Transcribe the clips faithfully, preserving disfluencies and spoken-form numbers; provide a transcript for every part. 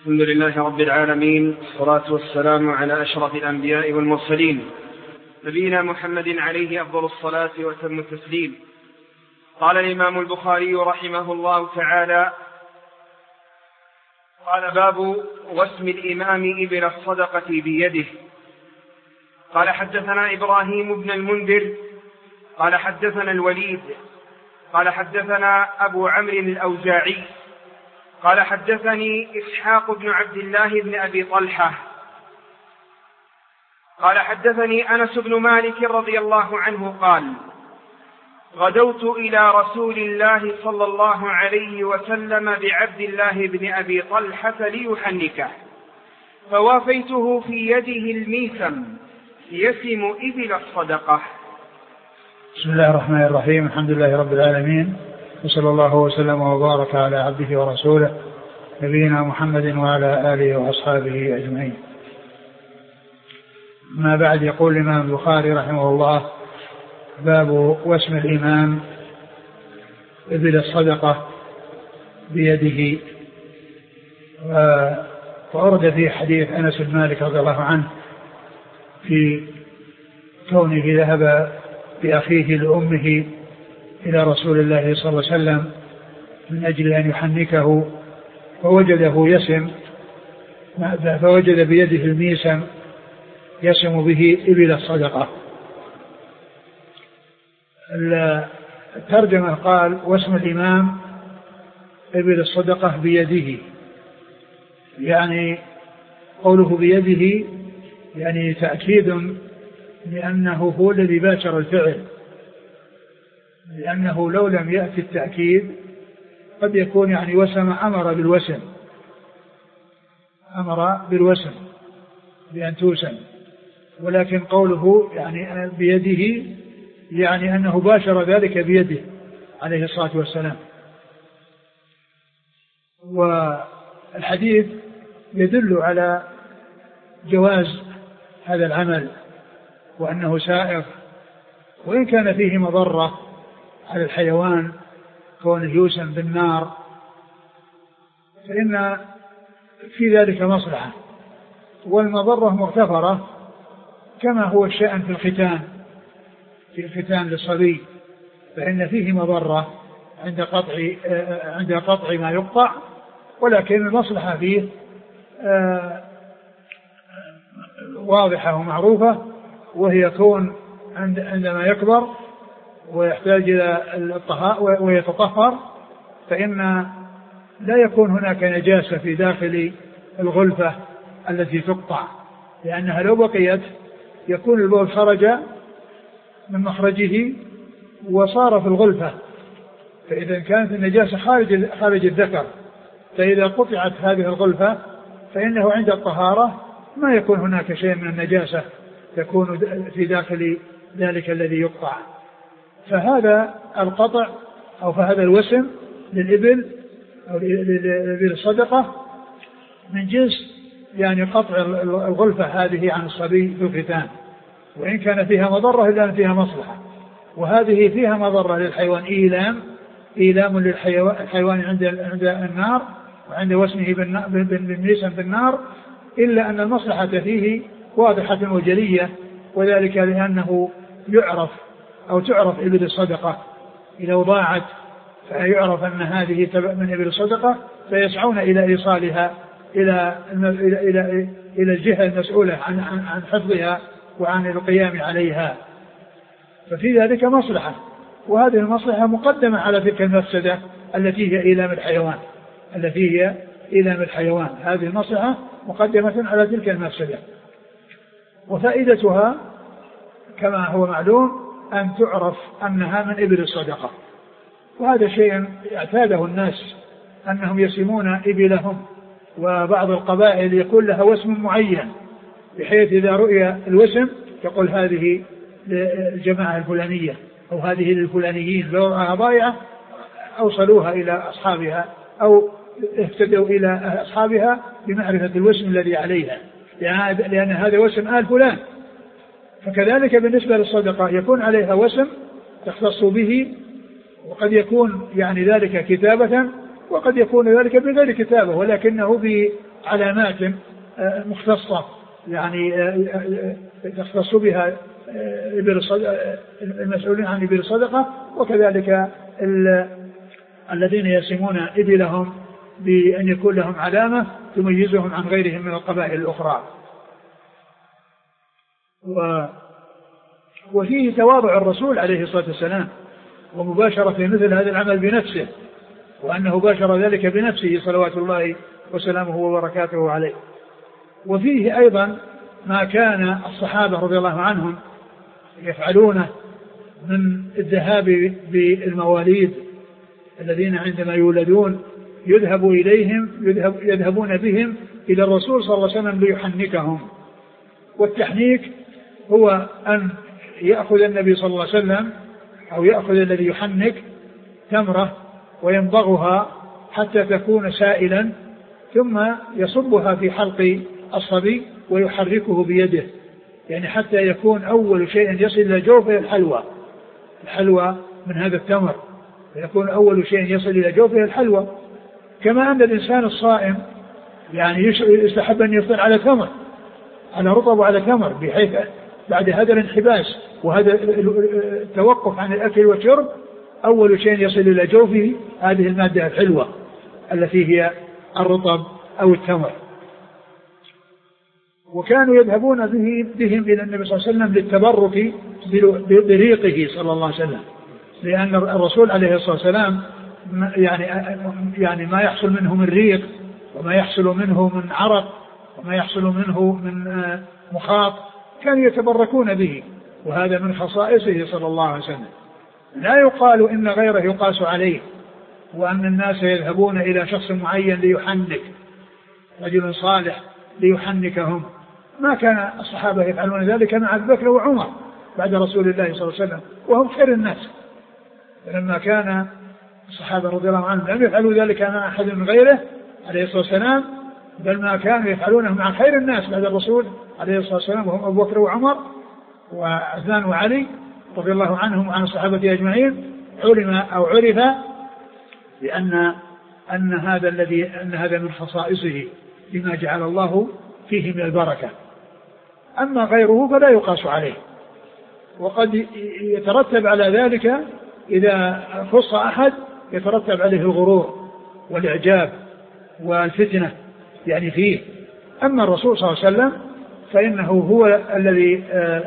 الحمد لله رب العالمين، والصلاة والسلام على أشرف الأنبياء والمرسلين، نبينا محمد عليه أفضل الصلاة وأتم التسليم. قال الإمام البخاري رحمه الله تعالى: قال: باب وسم الإمام إبل الصدقة بيده. قال: حدثنا إبراهيم بن المنذر قال: حدثنا الوليد قال: حدثنا أبو عمرو الأوزاعي قال: حدثني إسحاق بن عبد الله بن أبي طلحة قال: حدثني أنس بن مالك رضي الله عنه قال: غدوت إلى رسول الله صلى الله عليه وسلم بعبد الله بن أبي طلحة ليحنكه، فوافيته في يده الميسم يسم إبل الصدقة. بسم الله الرحمن الرحيم. الحمد لله رب العالمين، وصلى الله وسلم وبارك على عبده ورسوله نبينا محمد وعلى آله وأصحابه أجمعين. ما بعد، يقول الإمام البخاري رحمه الله: باب وسم الإمام إبل الصدقة بيده. وأورد في حديث أنس بن مالك رضي الله عنه في كونه ذهب بأخيه لأمه إلى رسول الله صلى الله عليه وسلم من أجل أن يحنكه، فوجده يسم فوجد بيده الميسم يسم به إبل الصدقة. الترجمة قال: واسم الإمام إبل الصدقة بيده، يعني قوله بيده يعني تأكيد لأنه هو الذي باشر الفعل، لأنه لو لم يأتي التأكيد قد يكون يعني وسم أمر بالوسم أمر بالوسم بأن توسم، ولكن قوله يعني بيده يعني أنه باشر ذلك بيده عليه الصلاة والسلام. والحديث يدل على جواز هذا العمل وأنه سائغ، وإن كان فيه مضرة على الحيوان كونه يوسم بالنار، فإن في ذلك مصلحة، والمضرة مغتفرة كما هو الشأن في الختان في الختان للصبي، فإن فيه مضرة عند قطع عند قطع ما يقطع، ولكن المصلحة فيه واضحة ومعروفة، وهي كون عندما يكبر ويحتاج إلى الطهاء ويتطهر فإن لا يكون هناك نجاسة في داخل الغلفة التي تقطع، لأنها لو بقيت يكون البول خرج من مخرجه وصار في الغلفة، فإذا كانت النجاسة خارج خارج الذكر، فإذا قطعت هذه الغلفة فإنه عند الطهارة ما يكون هناك شيء من النجاسة تكون في داخل ذلك الذي يقطع. فهذا القطع أو فهذا الوسم للإبل أو للإبل الصدقة من جنس يعني قطع الغلفة هذه عن الصبي في الختان، وإن كان فيها مضرة إلا أن فيها مصلحة، وهذه فيها مضرة للحيوان، إيلام إيلام للحيوان عند عند النار وعند وسمه بالميسم بالنار، إلا أن المصلحة فيه واضحة وجلية، وذلك لأنه يعرف أو تعرف إبل الصدقة إذا ضاعت فيعرف أن هذه من إبل الصدقة، فيسعون إلى إيصالها إلى إلى إلى إلى الجهة المسؤولة عن عن حفظها وعن القيام عليها، ففي ذلك مصلحة، وهذه المصلحة مقدمة على تلك المفسدة التي هي إيلام الحيوان التي هي إيلام الحيوان هذه المصلحة مقدمة على تلك المفسدة. وفائدتها كما هو معلوم أن تعرف أنها من إبل الصدقة، وهذا شيء اعتاده الناس أنهم يسمون إبلهم، وبعض القبائل يكون لها وسم معين، بحيث إذا رؤي الوسم يقول هذه للجماعة الفلانية أو هذه للفلانيين، لو رأى ضائعة أوصلوها إلى أصحابها أو اهتدوا إلى أصحابها بمعرفة الوسم الذي عليها، لأن هذا وسم آل فلان. فكذلك بالنسبة للصدقة يكون عليها وسم تختص به، وقد يكون يعني ذلك كتابة وقد يكون ذلك بغير كتابة، ولكنه علامات مختصة يعني تختص بها المسؤولين عن إبل الصدقة، وكذلك الذين يسمون إبلهم بأن يكون لهم علامة تميزهم عن غيرهم من القبائل الأخرى. و وفيه تواضع الرسول عليه الصلاة والسلام ومباشرة في مثل هذا العمل بنفسه، وأنه باشر ذلك بنفسه صلوات الله وسلامه وبركاته عليه. وفيه أيضا ما كان الصحابة رضي الله عنهم يفعلونه من الذهاب بالمواليد الذين عندما يولدون يذهب إليهم يذهب يذهبون بهم إلى الرسول صلى الله عليه وسلم ليحنكهم. والتحنيك هو أن يأخذ النبي صلى الله عليه وسلم أو يأخذ الذي يحنك تمرة ويمضغها حتى تكون سائلا، ثم يصبها في حلق الصبي ويحركه بيده، يعني حتى يكون أول شيء يصل إلى جوفه الحلوى الحلوى من هذا التمر، يكون أول شيء يصل إلى جوفه الحلوى. كما أن الإنسان الصائم يعني يستحب أن يفطر على تمر، على رطب وعلى تمر، بحيث بعد هذا الانحباس وهذا التوقف عن الأكل والشرب أول شيء يصل إلى جوفه هذه المادة الحلوة التي هي الرطب أو التمر. وكانوا يذهبون به بهم إلى النبي صلى الله عليه وسلم للتبرك بريقه صلى الله عليه وسلم، لأن الرسول عليه الصلاة والسلام يعني يعني ما يحصل منه من ريق وما يحصل منه من عرق وما يحصل منه من مخاط كانوا يتبركون به، وهذا من خصائصه صلى الله عليه وسلم. لا يقال إن غيره يقاس عليه، وأن الناس يذهبون إلى شخص معين ليحنك، رجل صالح ليحنكهم. ما كان الصحابة يفعلون ذلك مع أبي بكر وعمر بعد رسول الله صلى الله عليه وسلم، وهم خير الناس. لما كان الصحابة رضي الله عنهم لم يفعلوا ذلك مع أحد من غيره عليه الصلاة والسلام، بل ما كانوا يفعلونه مع خير الناس بعد الرسول عليه الصلاة والسلام، وهم أبو بكر وعمر وعثمان وعلي رضي الله عنهم وعن الصحابة أجمعين. علم أو عرف بأن أن هذا الذي أن هذا من خصائصه لما جعل الله فيه من البركة. أما غيره فلا يقاس عليه، وقد يترتب على ذلك إذا خص أحد يترتب عليه الغرور والإعجاب والفتنة يعني فيه. أما الرسول صلى الله عليه وسلم فإنه هو الذي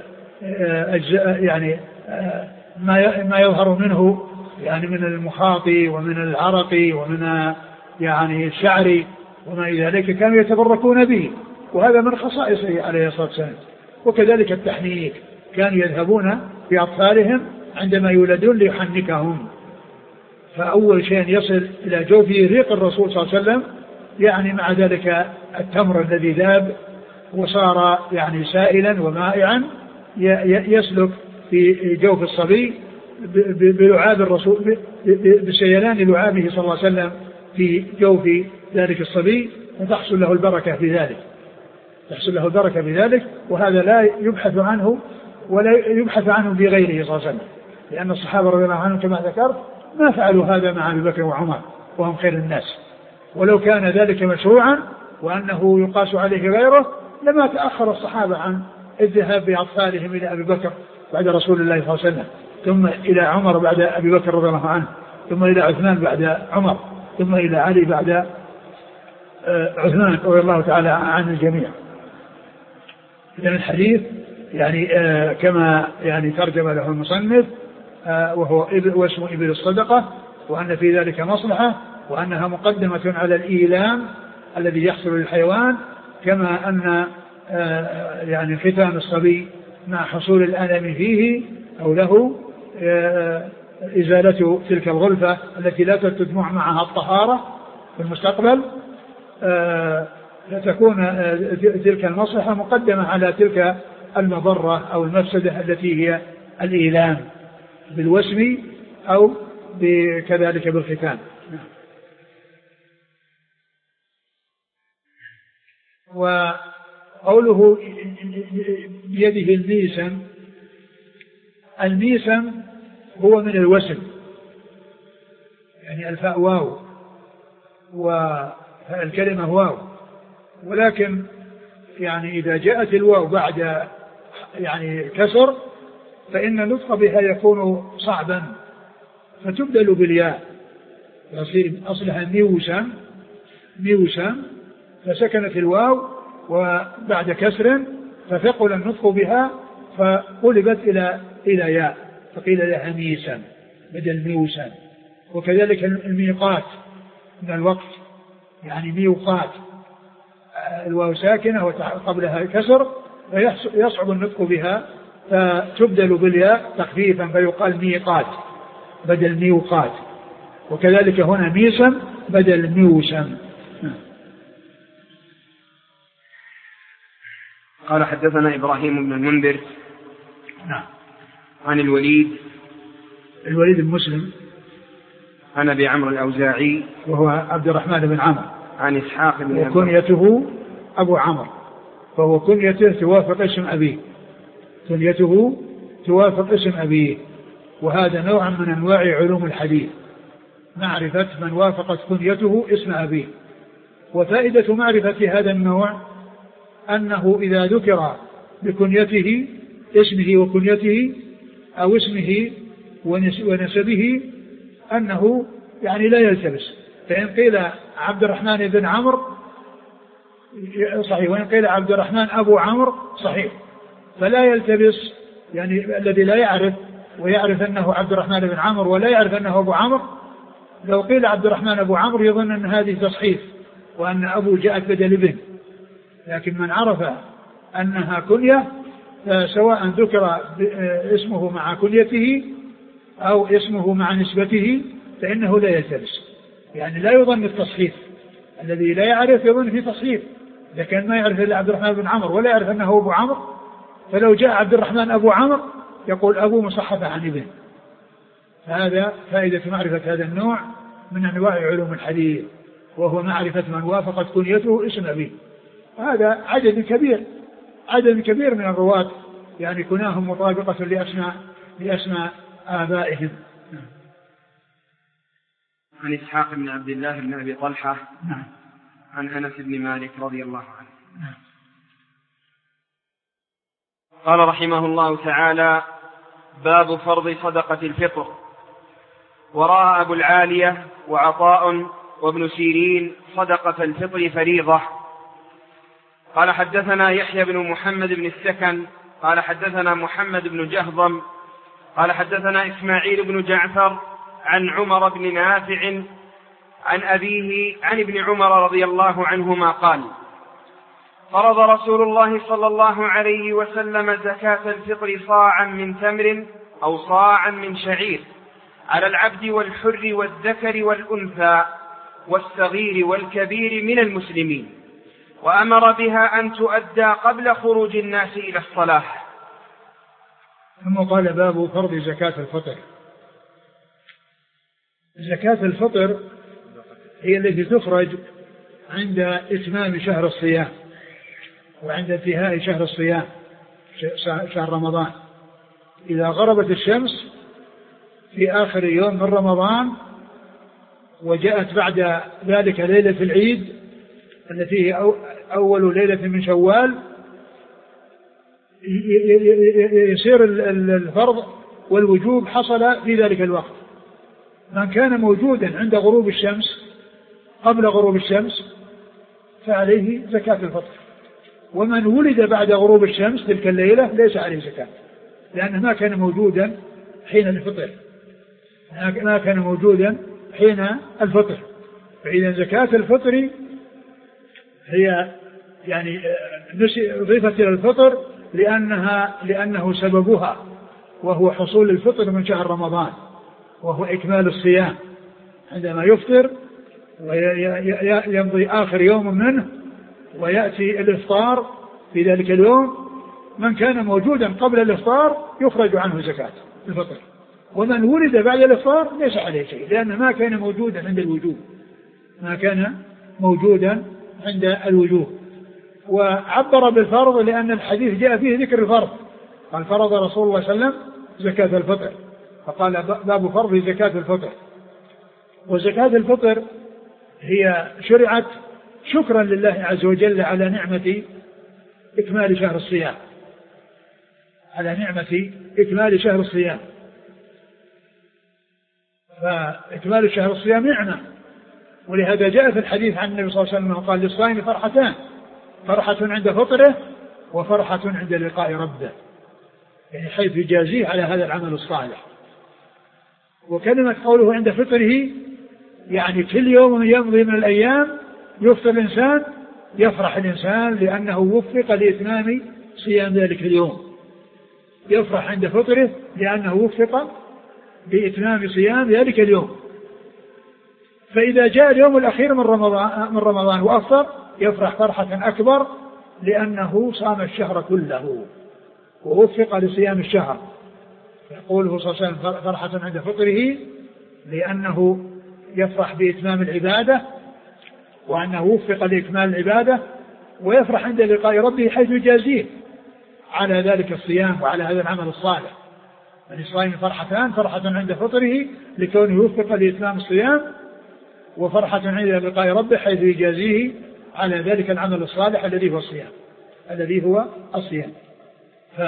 يعني ما يظهر منه يعني من المخاط ومن العرق ومن يعني الشعر وما إلى ذلك كانوا يتبركون به، وهذا من خصائصه عليه الصلاة والسلام. وكذلك التحنيك، كانوا يذهبون بأطفالهم عندما يولدون ليحنكهم، فأول شيء يصل إلى جوفه ريق الرسول صلى الله عليه وسلم، يعني مع ذلك التمر الذي ذاب وصار يعني سائلا ومائعا يسلك في جوف الصبي بلعاب الرسول بسيلان لعابه صلى الله عليه وسلم في جوف ذلك الصبي، وتحصل له البركة في ذلك تحصل له البركة في ذلك وهذا لا يبحث عنه ولا يبحث عنه في غيره صلى الله عليه وسلم، لأن الصحابة رضي الله عنهم كما ذكرت ما فعلوا هذا مع أبي بكر وعمر وهم خير الناس. ولو كان ذلك مشروعا وأنه يقاس عليه غيره لما تأخر الصحابة عن الذهاب بأطفالهم إلى أبي بكر بعد رسول الله صلى الله عليه وسلم، ثم إلى عمر بعد أبي بكر رضي الله عنه، ثم إلى عثمان بعد عمر، ثم إلى علي بعد عثمان رضي الله تعالى عن الجميع. إذن الحديث يعني كما يعني ترجم له المصنف وهو واسمه إبل الصدقة، وأن في ذلك مصلحة، وأنها مقدمة على الإيلام الذي يحصل للحيوان، كما أن يعني ختان الصبي مع حصول الألم فيه أو له إزالة تلك الغلفة التي لا تجمع معها الطهارة في المستقبل، فتكون تلك المصلحة مقدمة على تلك المضرة أو المفسدة التي هي الإيلام بالوسم أو كذلك بالختان. وقوله بيده الميسم، الميسم هو من الوسم، يعني الفاء واو والكلمة واو، ولكن يعني إذا جاءت الواو بعد يعني كسر فإن النطق بها يكون صعبا فتبدل بالياء، يصير أصلها ميوسا ميوسا فسكنت الواو وبعد كسر فثقل النطق بها فقلبت إلى إلى ياء فقيل لها ميسا بدل ميوسا. وكذلك الميقات من الوقت يعني ميقات الواو ساكنة وقبلها كسر فيصعب النطق بها فتبدل بالياء تخفيفا فيقال ميقات بدل ميقات. وكذلك هنا ميسا بدل ميوسا. قال حدثنا إبراهيم بن المنذر نعم عن الوليد الوليد المسلم عن أبي عمرو الأوزاعي وهو عبد الرحمن بن عمرو عن إسحاق بن أبي وكنيته أبو عمرو فهو كنيته توافق اسم أبيه كنيته توافق اسم أبيه. وهذا نوع من أنواع علوم الحديث معرفة من وافقت كنيته اسم أبيه. وفائدة معرفة هذا النوع أنه إذا ذكر بكنيته اسمه وكنيته أو اسمه ونسبه أنه يعني لا يلتبس. فإن قيل عبد الرحمن بن عمرو صحيح وإن قيل عبد الرحمن أبو عمرو صحيح فلا يلتبس يعني الذي لا يعرف ويعرف أنه عبد الرحمن بن عمرو ولا يعرف أنه أبو عمرو لو قيل عبد الرحمن أبو عمرو يظن أن هذه تصحيف وأن أبو جاءت بدل ابن. لكن من عرف أنها كنية سواء ذكر اسمه مع كنيته أو اسمه مع نسبته فإنه لا يلتبس يعني لا يظن التصحيف. الذي لا يعرف يظن في تصحيف إذا كان ما يعرف إلا عبد الرحمن بن عمرو ولا يعرف أنه أبو عمرو فلو جاء عبد الرحمن أبو عمرو يقول أبو مصحفة عن ابن. هذا فائدة معرفة هذا النوع من أنواع علوم الحديث وهو معرفة من وافقت كنيته اسم أبيه. هذا عدد كبير عدد كبير من الرواة يعني كناهم مطابقة لأسماء لأسماء آبائهم. عن إسحاق بن عبد الله بن أبي طلحة نعم. عن أنس بن مالك رضي الله عنه نعم. قال رحمه الله تعالى باب فرض صدقة الفطر. ورأى أبو العالية وعطاء وابن سيرين صدقة الفطر فريضة. قال حدثنا يحيى بن محمد بن السكن قال حدثنا محمد بن جهضم قال حدثنا إسماعيل بن جعفر عن عمر بن نافع عن أبيه عن ابن عمر رضي الله عنهما قال فرض رسول الله صلى الله عليه وسلم زكاة الفطر صاعا من تمر أو صاعا من شعير على العبد والحر والذكر والأنثى والصغير والكبير من المسلمين وأمر بها أن تؤدى قبل خروج الناس إلى الصلاة. ثم قال باب فرض زكاة الفطر. زكاة الفطر هي التي تخرج عند إتمام شهر الصيام وعند انتهاء شهر الصيام شهر رمضان. إذا غربت الشمس في آخر يوم من رمضان وجاءت بعد ذلك ليلة العيد التي هي أول ليلة من شوال يصير الفرض والوجوب حصل في ذلك الوقت. من كان موجودا عند غروب الشمس قبل غروب الشمس فعليه زكاة الفطر. ومن ولد بعد غروب الشمس تلك الليلة ليس عليه زكاة لأنه ما كان موجودا حين الفطر ما كان موجودا حين الفطر. فإذا زكاة الفطر هي يعني أضيفت إلى الفطر لأنها لأنه سببها وهو حصول الفطر من شهر رمضان وهو إكمال الصيام عندما يفطر ويمضي آخر يوم منه ويأتي الإفطار في ذلك اليوم. من كان موجودا قبل الإفطار يخرج عنه زكاة الفطر ومن ولد بعد الإفطار ليس عليه شيء لأنه ما كان موجودا عند الوجوب ما كان موجودا عند الوجوب. وعبر بالفرض لأن الحديث جاء فيه ذكر الفرض قال فرض رسول الله صلى الله عليه وسلم زكاة الفطر فقال باب فرض زكاة الفطر. وزكاة الفطر هي شرعت شكرا لله عز وجل على نعمة إكمال شهر الصيام، على نعمة إكمال شهر الصيام. فإكمال شهر الصيام نعمة، ولهذا جاء في الحديث عن النبي صلى الله عليه وسلم قال للصائم فرحتان، فرحة عند فطره وفرحة عند لقاء ربه، يعني حيث يجازيه على هذا العمل الصالح. وكلمة قوله عند فطره يعني كل يوم يمضي من الأيام يفطر الإنسان يفرح الإنسان لأنه وفق لإتمام صيام ذلك اليوم، يفرح عند فطره لأنه وفق بإتمام صيام ذلك اليوم. فإذا جاء اليوم الأخير من رمضان, من رمضان وأفطر يفرح فرحة أكبر لأنه صام الشهر كله ووفق لصيام الشهر. يقوله صلى الله عليه وسلم فرحة عند فطره لأنه يفرح بإتمام العبادة وأنه وفق لإكمال العبادة، ويفرح عند لقاء ربه حيث يجازيه على ذلك الصيام وعلى هذا العمل الصالح. الصائم فرحتان، فرحة عند فطره لكونه يوفق لإتمام الصيام، وفرحة عند لقاء ربه حيث يجازيه على ذلك العمل الصالح الذي هو الصيام الذي هو الصيام. ف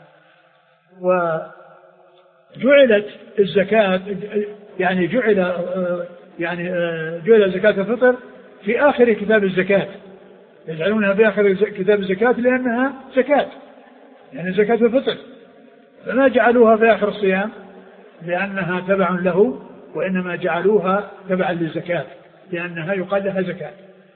وجعلت الزكاة يعني جعل يعني جعل زكاة الفطر في آخر كتاب الزكاة، يجعلونها في آخر كتاب الزكاة لأنها زكاة، يعني زكاة الفطر، فما جعلوها في آخر الصيام لأنها تبع له، وإنما جعلوها تبعا للزكاة لأنها يقال لها زكاة.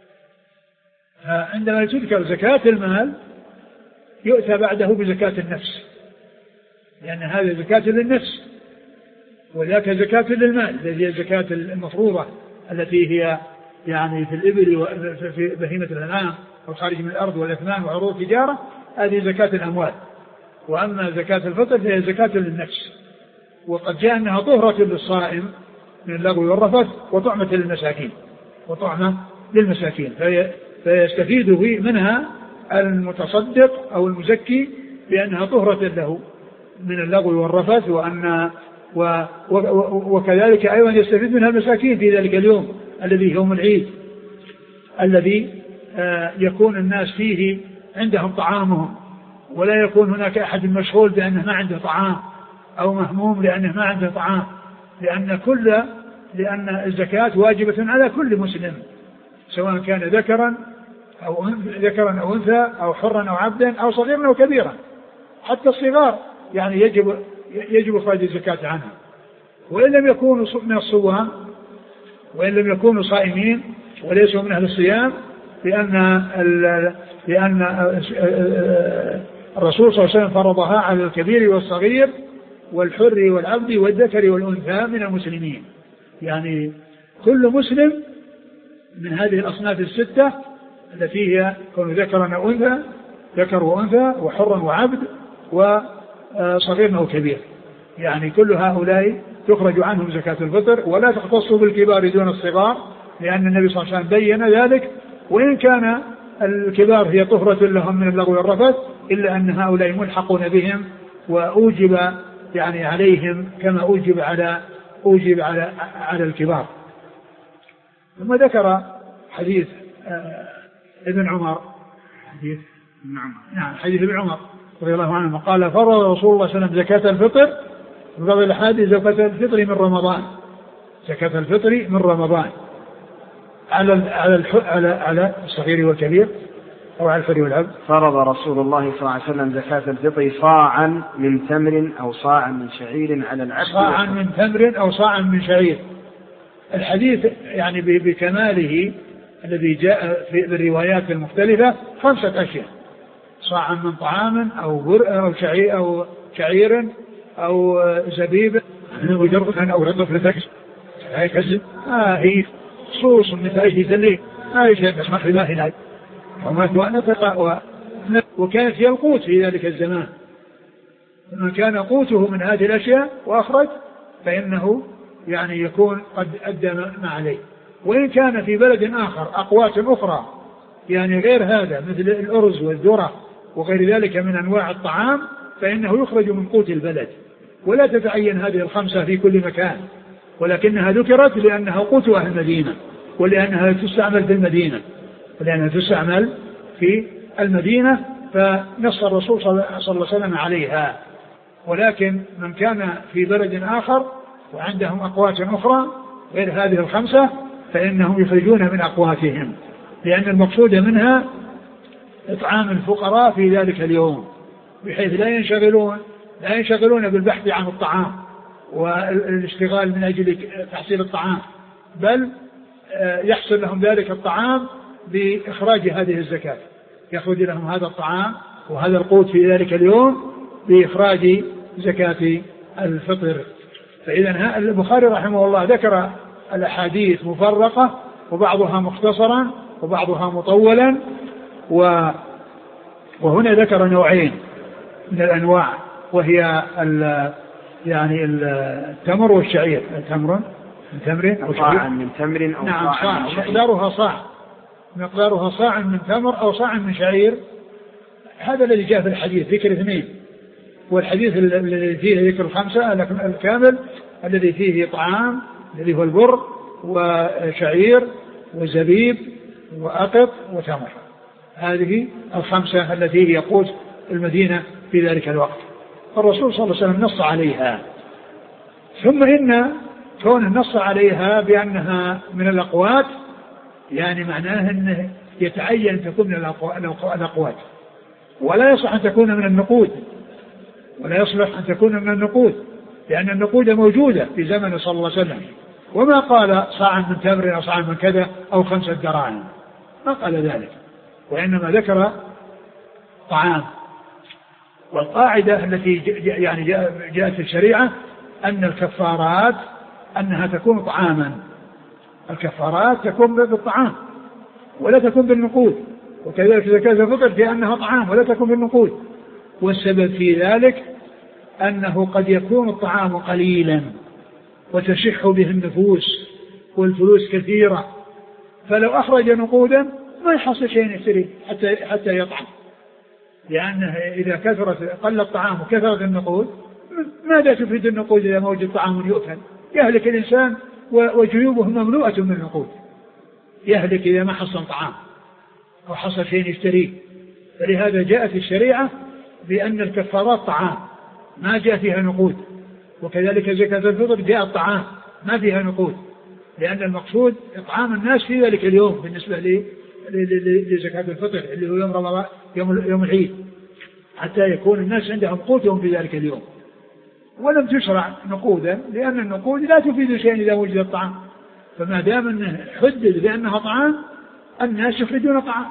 عندما تذكر زكاة المال يؤتى بعده بزكاة النفس، لأن هذه زكاة للنفس، وذاك زكاة للمال الذي هي الزكاة المفروضة التي هي يعني في الإبل وفي بهيمة الأنعام والخارج من الأرض والأثمان وعروض التجارة، هذه زكاة الأموال. وأما زكاة الفطر فهي زكاة للنفس، وقد جاء أنها طهرة للصائم من اللغو والرفث وطعمة للمساكين وطعمة للمساكين، فيستفيد منها المتصدق أو المزكي بأنها طهرة له من اللغو والرفث، وأن و وكذلك أيضا يستفيد منها المساكين في ذلك اليوم الذي يوم العيد الذي يكون الناس فيه عندهم طعامهم، ولا يكون هناك أحد مشغول بأنه ما عنده طعام أو مهموم لأنه ما عنده طعام، لأن كل لأن الزكاة واجبة على كل مسلم سواء كان ذكرا أو ذكرا أو أنثى أو حرا أو عبدا أو صغيرا أو كبيرا، حتى الصغار يعني يجب يجب إخراج الزكاة عنها، وإن لم يكونوا من الصوام وإن لم يكونوا صائمين وليسوا من أهل الصيام، لأن لأن الرسول صلى الله عليه وسلم فرضها على الكبير والصغير والحر والعبد والذكر والأنثى من المسلمين، يعني كل مسلم من هذه الأصناف الستة التي هي كون ذكرا أو أنثى، ذكر وأنثى وحر وعبد وصغير أو كبير، يعني كل هؤلاء تخرج عنهم زكاة الفطر، ولا تختص بالكبار دون الصغار، لأن النبي صلى الله عليه وسلم بين ذلك، وإن كان الكبار هي طهرة لهم من اللغو والرفث إلا أن هؤلاء ملحقون بهم وأوجب يعني عليهم كما أوجب على أوجب على على الكبار. ثم ذكر حديث ابن عمر حديث ابن عمر نعم حديث ابن عمر رضي الله عنه قال فرض رسول الله صلى الله عليه وسلم زكاة الفطر، في بعض الأحاديث زكاة الفطر من رمضان، زكاة الفطر من رمضان على على على على الصغير والكبير أو على الحر والعبد. فرض رسول الله صلى الله عليه وسلم زكاة الفطر صاعا من تمر أو صاعا من شعير على العبد، صاعا من تمر أو صاعا من شعير. الحديث يعني بكماله الذي جاء في الروايات المختلفة خمسة أشياء: صاعا من طعام أو بر أو شعير أو شعير أو زبيب أو جرة أو رطب لتكس هاي كذب آه هي صوص من تأجي ذلك هاي شيء بسمح الله هناك وما نفق و... وكانت هي القوت في ذلك الزمان، من كان قوته من هذه الأشياء وأخرج فإنه يعني يكون قد أدى ما عليه. وإن كان في بلد آخر أقوات أخرى يعني غير هذا مثل الأرز والذرة وغير ذلك من أنواع الطعام فإنه يخرج من قوت البلد، ولا تتعين هذه الخمسة في كل مكان، ولكنها ذكرت لأنها قوت أهل المدينة ولأنها تستعمل في المدينة، لأنها تستعمل في المدينة، فنص الرسول صلى الله عليه وسلم عليها. ولكن من كان في بلد آخر وعندهم أقوات أخرى غير هذه الخمسة فإنهم يخرجون من أقواتهم، لأن المقصود منها إطعام الفقراء في ذلك اليوم، بحيث لا ينشغلون لا ينشغلون بالبحث عن الطعام والاشتغال من أجل تحصيل الطعام، بل يحصل لهم ذلك الطعام بإخراج هذه الزكاة، يخرج لهم هذا الطعام وهذا القوت في ذلك اليوم بإخراج زكاة الفطر. فإذا البخاري رحمه الله ذكر الأحاديث مفرقة وبعضها مختصرا وبعضها مطولا، وهنا ذكر نوعين من الأنواع، وهي ال يعني التمر والشعير. التمر من تمر أو صاع من تمر أو نعم صاع من شعير. مقدارها صاع مقدارها صاع من تمر أو صاع من شعير. هذا الذي جاء في الحديث ذكر اثنين، والحديث الذي فيه ذكر الخمسة الكامل الذي فيه طعام الذي هو البر وشعير وزبيب وأقط وتمر. هذه الخمسة التي هي قوت المدينة في ذلك الوقت، فالرسول صلى الله عليه وسلم نص عليها. ثم إن كون النص عليها بأنها من الأقوات يعني معناه أنه يتعين أن تكون من الأقوات، ولا يصح أن تكون من النقود، ولا يصلح أن تكون من النقود، لأن النقود موجودة في زمن صلى الله عليه وسلم، وما قال صاع من تمر أو صاع من كذا أو خمسة دراهم، ما قال ذلك، وإنما ذكر طعام. والقاعدة التي يعني جاءت في الشريعة أن الكفارات أنها تكون طعاما، الكفارات تكون بالطعام ولا تكون بالنقود، وكذلك زكاة الفطر في أنها طعام ولا تكون بالنقود. والسبب في ذلك أنه قد يكون الطعام قليلا وتشح به النفوس والفلوس كثيرة، فلو أخرج نقودا ما يحصل شيء يشتري حتى حتى يطعم، لأنه إذا كثرت قل الطعام وكثرت النقود ماذا تفيد النقود إذا موجود طعام يؤكل؟ يهلك الإنسان وجيوبه مملوءة من النقود، يهلك إذا ما حصل طعام أو حصل شيء يشتريه. فلهذا جاءت الشريعة بأن الكفارات طعام ما جاء فيها نقود، وكذلك زكاة الفطر جاء الطعام ما فيها نقود، لأن المقصود إطعام الناس في ذلك اليوم بالنسبة لزكاة الفطر اللي هو يوم رمضان يوم, يوم العيد، حتى يكون الناس عندهم قوتهم في ذلك اليوم. ولم تشرع نقودا لأن النقود لا تفيد شيئا إذا وجد الطعام، فما دام أنه حدد بأنها طعام الناس يخرجون طعام،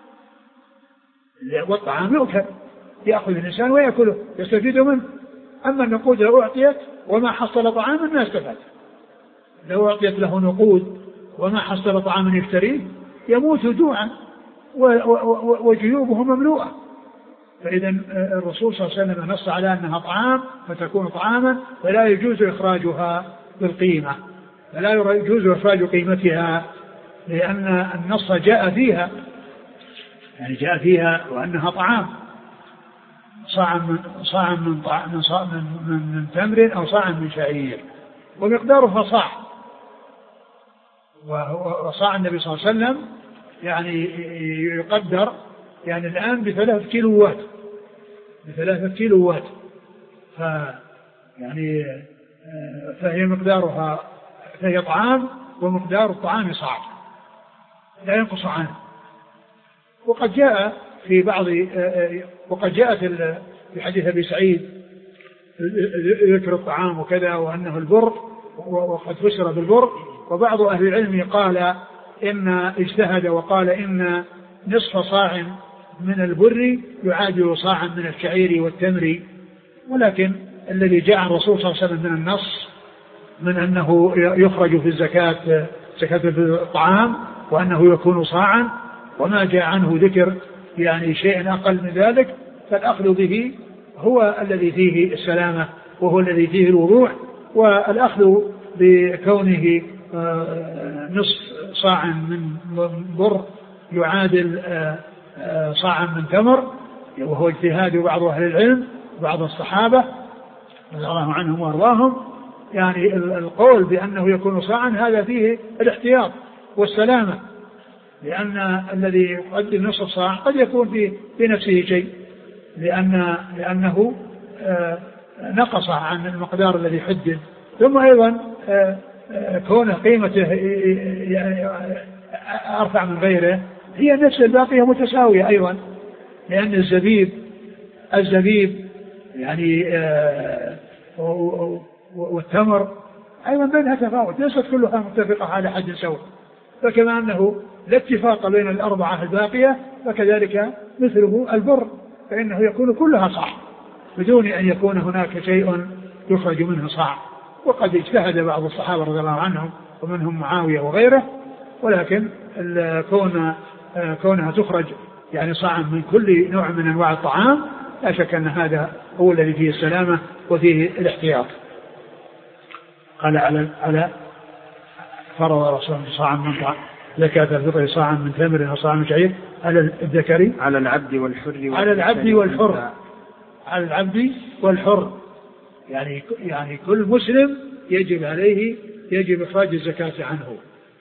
والطعام يؤكل يأخذ الإنسان ويأكله يستفيد منه. أما النقود لو أعطيت وما حصل طعاما ما استفاد، لو أعطيت له نقود وما حصل طعاما يفتريه يموت جوعا وجيوبه مملوءة. فإذا الرسول صلى الله عليه وسلم نص على أنها طعام فتكون طعاما، فلا يجوز إخراجها بالقيمة، فلا يجوز إخراج قيمتها، لأن النص جاء فيها يعني جاء فيها وأنها طعام، صاع من صاع من من صاع من, من, من تمر أو صاع من شعير، ومقدارها صاع. وصاع النبي صلى الله عليه وسلم يعني يقدر يعني الآن بثلاث كيلوات بثلاثة كيلوات، ف يعني فهي مقدارها فهي طعام، ومقدار الطعام صاع لا ينقص عنه. وقد جاء في بعض وقد جاءت في حديث أبي سعيد ذكر الطعام وكذا وأنه البر، وقد فسر بالبر. وبعض أهل العلم قال إن اجتهد وقال إن نصف صاع من البر يعادل صاعا من الشعير والتمر، ولكن الذي جاء عن الرسول صلى الله عليه وسلم من النص من أنه يخرج في الزكاة زكاة الطعام وأنه يكون صاعا، وما جاء عنه ذكر يعني شيء أقل من ذلك، فالأخذ به هو الذي فيه السلامة وهو الذي فيه الوضوح. والأخذ بكونه نصف صاع من بر يعادل صاعا من تمر، وهو اجتهاد بعض أهل العلم بعض الصحابة رضي الله عنهم وارضاهم، يعني القول بأنه يكون صاعا هذا فيه الاحتياط والسلامة، لأن الذي يقدم نصف صاع قد يكون في في نفسه شيء، لأن لأنه نقص عن المقدار الذي حدد. ثم أيضا كون قيمته أرفع من غيره هي نفس الباقية متساوية أيضا، لأن الزبيب الزبيب يعني والتمر أيضا بينها تفاوت، ليست كلها متفقة على حد سواء. فكما أنه لا اتفاق بين الأربعة الباقية فكذلك مثله البر، فإنه يكون كلها صاع بدون أن يكون هناك شيء يخرج منه صاع. وقد اجتهد بعض الصحابة رضي الله عنهم ومنهم معاوية وغيره، ولكن كون كونها تخرج يعني صاعا من كل نوع من أنواع الطعام لا شك أن هذا هو الذي فيه السلامة وفيه الاحتياط. قال على على فرض رسول الله صاعا من طعام زكاة الفطر صاعا من تمر أو صاعا من شعير على الذكر على العبد والحر على العبد والحر على العبد والحر يعني يعني كل مسلم يجب عليه يجب إخراج الزكاة عنه.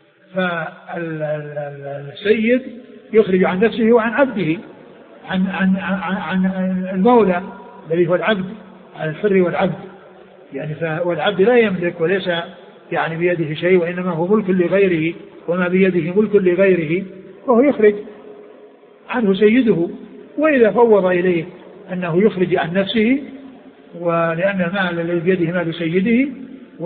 فالسيد يخرج عن نفسه وعن عبده، عن عن عن, عن المولى الذي هو العبد، عن الحر والعبد يعني. والعبد لا يملك وليس يعني بيده شيء، وإنما هو ملك لغيره، وما بيده ملك لغيره، فهو يخرج عنه سيده. وإذا فوض إليه أنه يخرج عن نفسه، ولأن المال الذي بيده مال سيده و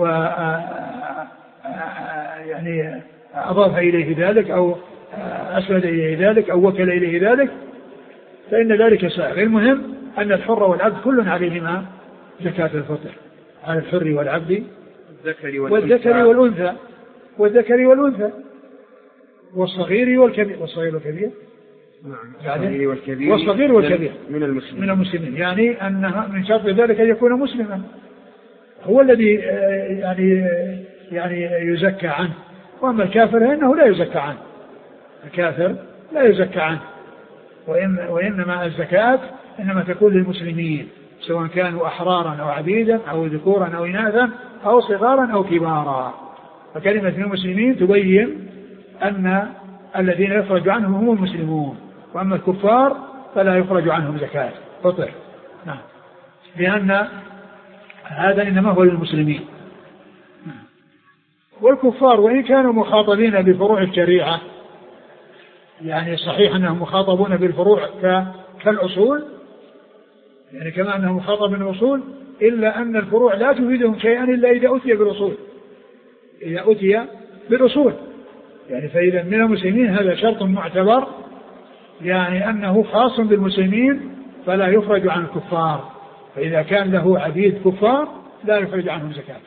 يعني أضاف إليه ذلك أو أسند إليه ذلك أو وكل إليه ذلك، فإن ذلك سائغ. المهم أن الحر والعبد كل عليهما زكاة الفطر، على الحر والعبد والذكر والأنثى والذكر والأنثى والصغير والكبير والصغير والكبير الصغير والكبير والصغير والكبير من المسلمين من المسلمين يعني أن من شرط ذلك أن يكون مسلما، هو الذي يعني يعني يزكى عنه. وأما الكافر فإنه لا يزكى عنه، الكافر لا يزكى عنه، وإن وإنما الزكاة إنما تكون للمسلمين سواء كانوا أحرارا أو عبيدا أو ذكورا أو إناثا أو صغارا أو كبارا. فكلمة المسلمين تبين أن الذين يخرج عنهم هم المسلمون، وأما الكفار فلا يخرج عنهم زكاة فطر، نعم، لأن هذا إنما هو للمسلمين. والكفار وإن كانوا مخاطبين بفروع الشريعة، يعني صحيح أنهم مخاطبون بالفروع كالأصول، يعني كما أنهم مخاطب بالأصول، إلا أن الفروع لا تفيدهم شيئا إلا إذا أتي بالأصول، إذا أتي بالأصول يعني. فإذا من المسلمين هذا شرط معتبر، يعني أنه خاص بالمسلمين فلا يخرج عن الكفار، فإذا كان له عبيد كفار لا يخرج عنهم زكاة.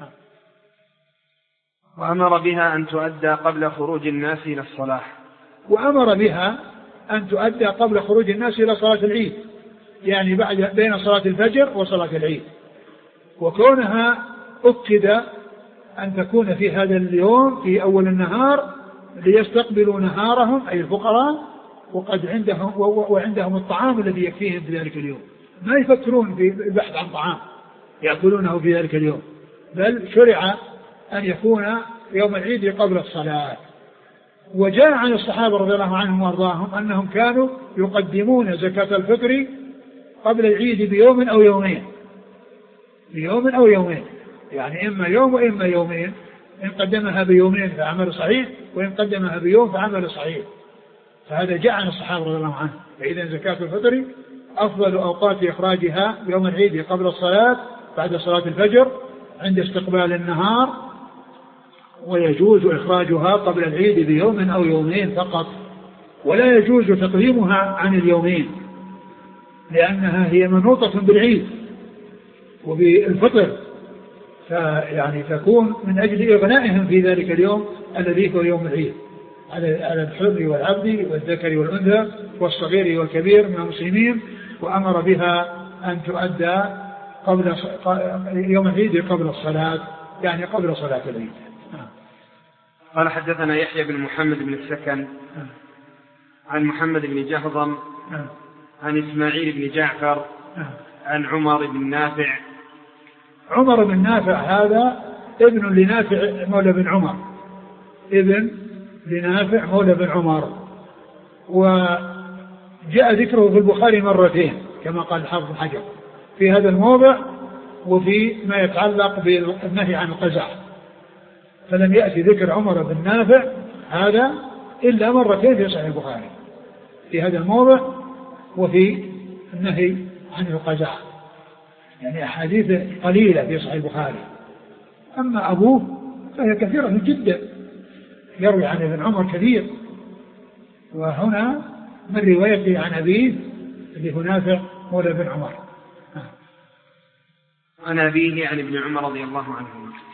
وأمر بها أن تؤدى قبل خروج الناس إلى الصلاة وأمر بها أن تؤدى قبل خروج الناس إلى صلاة العيد، يعني بعد بين صلاة الفجر وصلاة العيد. وكونها أكد أن تكون في هذا اليوم في أول النهار ليستقبلوا نهارهم أي الفقراء، وقد عندهم وعندهم الطعام الذي يكفيهم في ذلك اليوم، ما يفكرون في البحث عن طعام يأكلونه في ذلك اليوم، بل شرع أن يكون يوم العيد قبل الصلاة. وجاء عن الصحابة رضي الله عنهم وارضاهم أنهم كانوا يقدمون زكاة الفطر قبل العيد بيوم أو يومين، بيوم أو يومين، يعني إما يوم وإما يومين. إن قدمها بيومين فعمل صحيح، وإن قدمها بيوم فعمل صحيح. فهذا جاء عن الصحابة رضي الله عنهم. فإذا زكاة الفطر أفضل أوقات إخراجها يوم العيد قبل الصلاة بعد صلاة الفجر عند استقبال النهار، ويجوز إخراجها قبل العيد بيوم أو يومين فقط، ولا يجوز تقديمها عن اليومين لأنها هي منوطة بالعيد وبالفطر، فيعني تكون من أجل إغنائهم في ذلك اليوم الذي هو يوم العيد على الحر والعبد والذكر والأنثى والصغير والكبير من المسلمين. وأمر بها أن تؤدى قبل يوم العيد قبل الصلاة، يعني قبل صلاة العيد. قال حدثنا يحيى بن محمد بن السكن عن محمد بن جهضم عن إسماعيل بن جعفر عن عمر بن نافع. عمر بن نافع هذا ابن لنافع مولى بن عمر، ابن لنافع مولى بن عمر، وجاء ذكره في البخاري مرتين كما قال الحافظ بن حجر في هذا الموضع وفي ما يتعلق بالنهي عن القزح، فلم يأتي ذكر عمر بن نافع هذا إلا مرتين في صحيح البخاري، في هذا الموضع وفي النهي عن القزح، يعني أحاديث قليلة في صحيح البخاري. أما أبوه فهي كثيرة جدا، يروي عن ابن عمر كثير، وهنا من روايته عن أبيه اللي هو نافع مولى بن عمر. عن أبيه عن ابن عمر رضي الله عنه.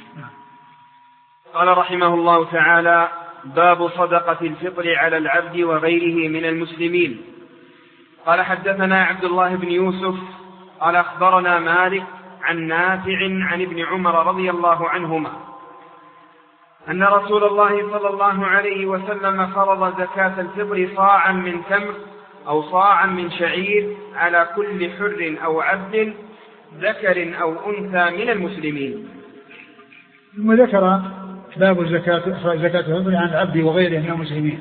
قال رحمه الله تعالى: باب صدقة الفطر على العبد وغيره من المسلمين. قال: حدثنا عبد الله بن يوسف قال أخبرنا مالك عن نافع عن ابن عمر رضي الله عنهما أن رسول الله صلى الله عليه وسلم فرض زكاة الفطر صاعا من تمر أو صاعا من شعير على كل حر أو عبد ذكر أو أنثى من المسلمين. ثم ذكر باب زكاة زكاة الفطر عن العبد وغيره من المسلمين،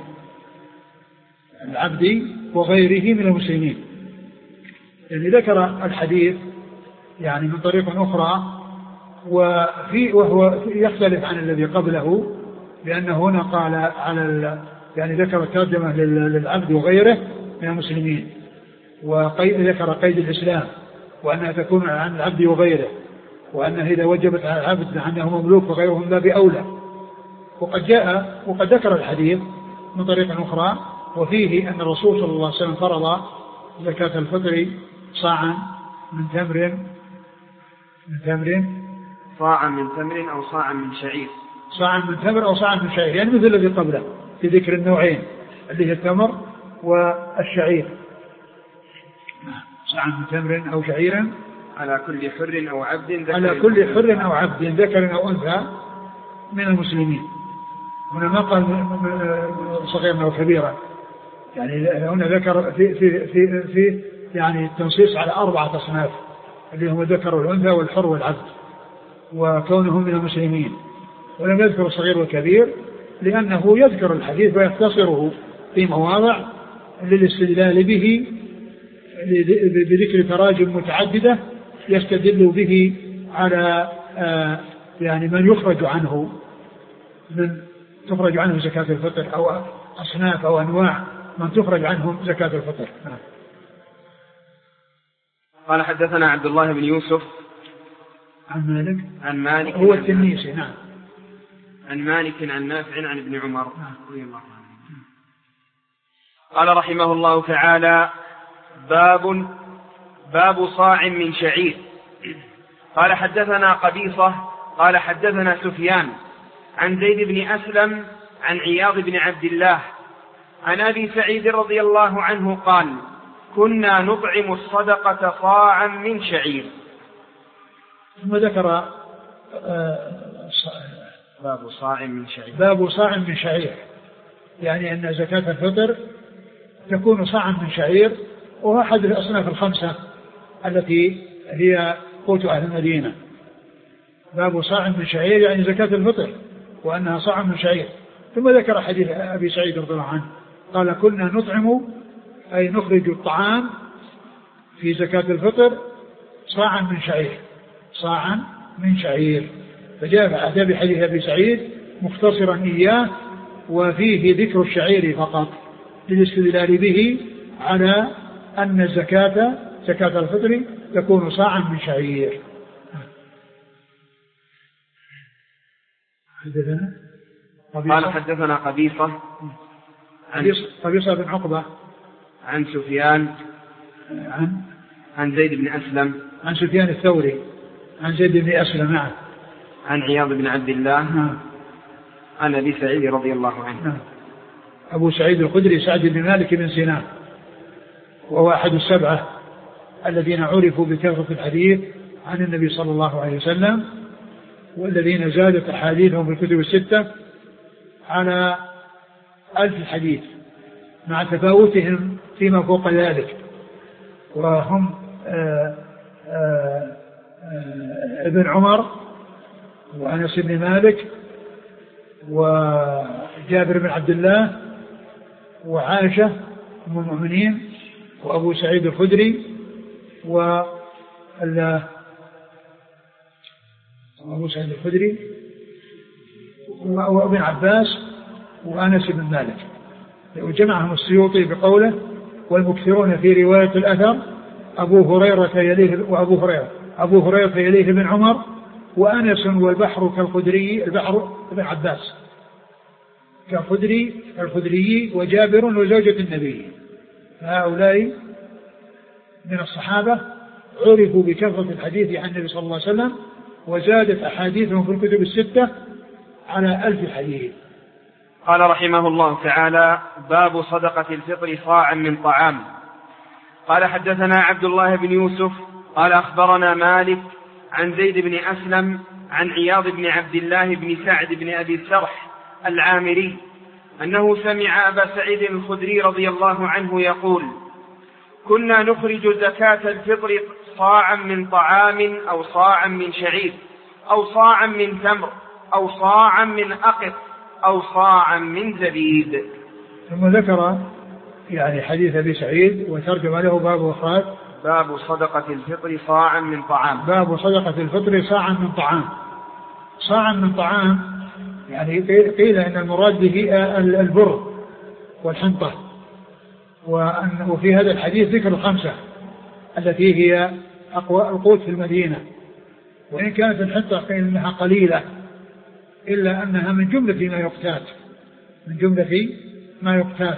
العبد وغيره من المسلمين، يعني ذكر الحديث يعني من طريق أخرى، وفي وهو يختلف عن الذي قبله، لأنه هنا قال على يعني ذكر الترجمة للعبد وغيره من المسلمين، وذكر قيد الإسلام وأنها تكون عن العبد وغيره، وأنها إذا وجبت على العبد أنه مملوك وغيره من باب أولى. وقد جاء وقد ذكر الحديث من طريق أخرى، وفيه أن الرسول صلى الله عليه وسلم فرض زكاة الفطر صاعا من تمر من تمر صاعا من تمر أو صاعا من شعير صاعا من تمر أو صاعا من شعير، يعني مثل الذي قبله في ذكر النوعين اللي هي التمر والشعير، صاعا من تمر أو شعير على كل حر أو عبد ذكر على كل حر أو عبد ذكر أو أنثى من المسلمين. هنا ما قال صغيرا أو كبيرا، يعني هنا ذكر في في في, في يعني التنصيص على أربعة أصناف اللي هم ذكر والأنثى والحر والعبد، وكونهم من المسلمين، ولم يذكر الصغير والكبير لأنه يذكر الحديث ويختصره في مواضع للاستدلال به بذكر تراجم متعددة يستدل به على آه يعني من يخرج عنه من تخرج عنه زكاة الفطر، أو أصناف أو أنواع من تخرج عنهم زكاة الفطر. قال: حدثنا عبد الله بن يوسف عن مالك عن مالك هو التنيسي، نعم، عن مالك عن نافع عن ابن عمر رضي الله عنه. قال رحمه الله تعالى: باب باب صاع من شعير. قال: حدثنا قبيصة قال حدثنا سفيان عن زيد بن أسلم عن عياض بن عبد الله عن أبي سعيد رضي الله عنه قال: كنا نطعم الصدقة صاعا من شعير. ثم ذكر باب صاع من شعير باب صاع من شعير، يعني أن زكاة الفطر تكون صاعا من شعير، وهو أحد الأصناف الخمسة التي هي قوت أهل المدينة. باب صاع من شعير يعني زكاة الفطر وأنها صاع من شعير. ثم ذكر حديث أبي سعيد رضي الله عنه قال: كنا نطعم أي نخرج الطعام في زكاة الفطر صاعا من شعير صاعا من شعير. فجاء في أحداث حديث أبي سعيد مختصرا إياه، وفيه ذكر الشعير فقط للاستدلال به على أن الزكاة زكاة الفطر تكون صاعا من شعير. حدثنا قال: حدثنا قبيصة قبيصة بن عقبة عن سفيان عن عن زيد بن أسلم عن سفيان الثوري عن زيد بن أسلم نعم عن عياض بن عبد الله نعم عن أبي سعيد رضي الله عنه نعم. أبو سعيد الخدري سعد بن مالك بن سنان، وهو أحد السبعة الذين عرفوا بكثرة الحديث عن النبي صلى الله عليه وسلم، والذين زادت أحاديثهم في الكتب الستة على ألف حديث مع تفاوتهم فيما فوق ذلك، وهم آآ آآ آآ ابن عمر وأنس بن مالك وجابر بن عبد الله وعائشة أم المؤمنين وأبو سعيد الخدري وأبو سعيد الخدري وابن عباس وأنس بن مالك. وجمعهم السيوطي بقوله والمكثرون في رواية الأثر أبو هريرة يليه وأبو هريرة أبو هريرة يليه بن عمر وأنس والبحر كالخدري البحر ابن عباس كالخدري الخدري وجابر وزوجة النبي. هؤلاء من الصحابة عرفوا بكثرة الحديث عن النبي صلى الله عليه وسلم، وزادت أحاديثهم في الكتب الستة على ألف حديث. قال رحمه الله تعالى: باب صدقة الفطر صاعا من طعام. قال حدثنا عبد الله بن يوسف قال أخبرنا مالك عن زيد بن أسلم عن عياض بن عبد الله بن سعد بن أبي السرح العامري أنه سمع أبا سعيد الخدري رضي الله عنه يقول: كنا نخرج زكاة الفطر صاعا من طعام أو صاعا من شعير أو صاعا من تمر أو صاعا من أقط أو صاعا من زبيب. ثم ذكر يعني حديث أبي سعيد وترجم له باب إخراج باب صدقة الفطر صاعا من طعام. باب صدقة الفطر صاعا من طعام. صاعا من طعام يعني قيل إن المراد به البر والحنطة، وفي هذا الحديث ذكر الخمسة التي هي أقوى القوت في المدينة، وإن كانت الحنطة قيل إنها قليلة إلا أنها من جملة ما يقتات من جملة ما يقتات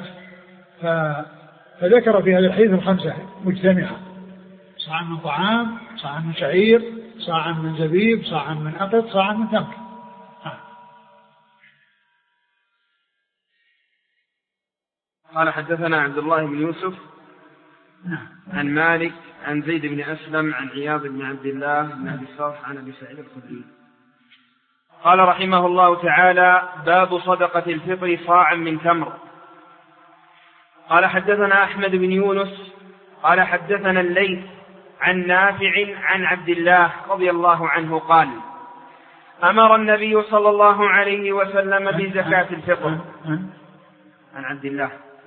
فذكر في هذا الحديث الخمسة مجتمعة: صاع من طعام، صاع من شعير، صاع من زبيب، صاع من أقط، صاع من تمر. قال حدثنا عبد الله بن يوسف عن مالك عن زيد بن أسلم عن عياض بن عبد الله بن أبي السرح عن أبي سعيد الخدري. قال رحمه الله تعالى: باب صدقة الفطر صاعا من تمر. قال حدثنا أحمد بن يونس قال حدثنا الليث عن نافع عن عبد الله رضي الله عنه قال: أمر النبي صلى الله عليه وسلم بزكاة الفطر. عن عبد الله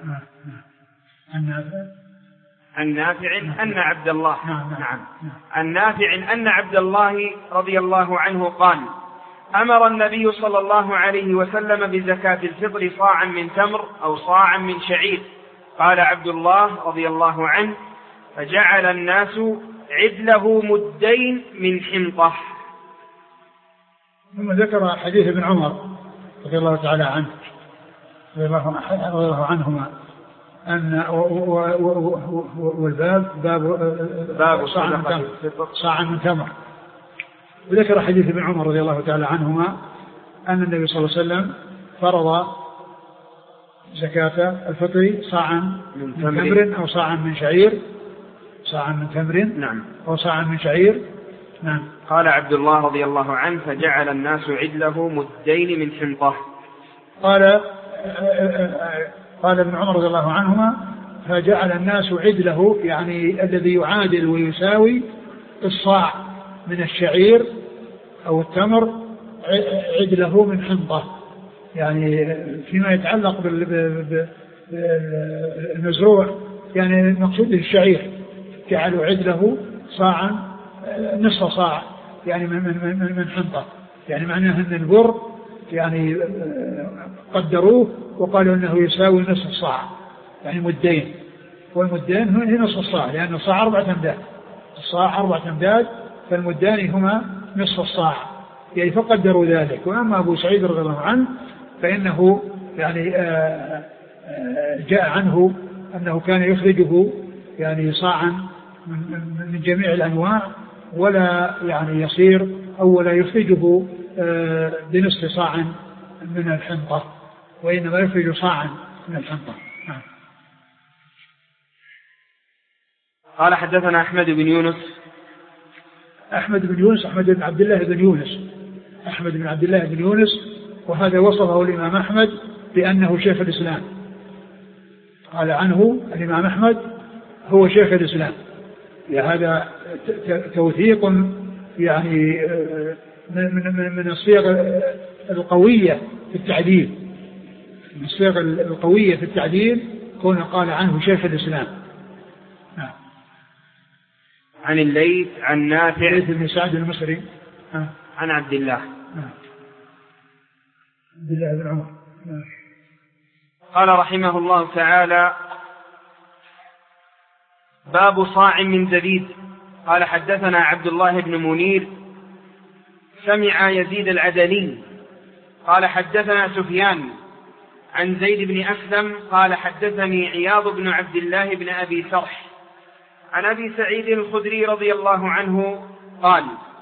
عن نافع أن عبد الله نعم عن نافع أن عبد الله رضي الله عنه قال: أمر النبي صلى الله عليه وسلم بزكاة الفطر صاعا من تمر أو صاعا من شعير. قال عبد الله رضي الله عنه: فجعل الناس عدله مدين من حنطة. ثم ذكر حديث ابن عمر رضي الله تعالى عنه رضي الله عنهما أن والباب باب باب صاع من تمر. وذكر حديث ابن عمر رضي الله تعالى عنهما أن النبي صلى الله عليه وسلم فرض زكاة الفطر صاعا من تمر أو صاعا من شعير صاعا من تمر نعم أو صاعا من شعير نعم. قال عبد الله رضي الله عنه: فجعل الناس عدله مدين من حنطة. قال قال ابن عمر رضي الله عنهما: فجعل الناس عدله يعني الذي يعادل ويساوي الصاع من الشعير أو التمر عدله من حنطة، يعني فيما يتعلق بالمزروع يعني المقصود الشعير جعلوا عدله صاعا نصف صاع يعني من من من حنطة، يعني معناه أن البر يعني قدروه وقالوا أنه يساوي نصف صاع يعني مدين، والمدين هي نصف الصاع لأن الصاع أربعة أمداد، الصاع أربعة أمداد فالمدان هما نصف الصاع يعني فقدروا ذلك. وأما أبو سعيد رضي الله عنه فإنه يعني جاء عنه أنه كان يخرجه يعني صاعا من جميع الأنواع ولا يعني يصير أو ولا يخرجه بنصف صاع من الحنطة، وإنما يخرج صاعا من الحنطة. قال حدثنا أحمد بن يونس أحمد بن يونس أحمد بن عبد الله بن يونس أحمد بن عبد الله بن يونس وهذا وصفه الإمام أحمد بأنه شيخ الإسلام، قال عنه الإمام أحمد هو شيخ الإسلام، يعني هذا توثيق يعني من من من الصيغ القوية في التعديل، من الصيغ القوية في التعديل كون قال عنه شيخ الإسلام. نعم. عن الليث عن نافع الليث بن سعد المصري عن عبد الله نعم. عبد الله بن عمر نعم. قال رحمه الله تعالى: باب صاع من زبيب. قال حدثنا عبد الله بن منير سمع يزيد العدني قال حدثنا سفيان عن زيد بن أسلم قال حدثني عياض بن عبد الله بن أبي سرح عن أبي سعيد الخدري رضي الله عنه قال: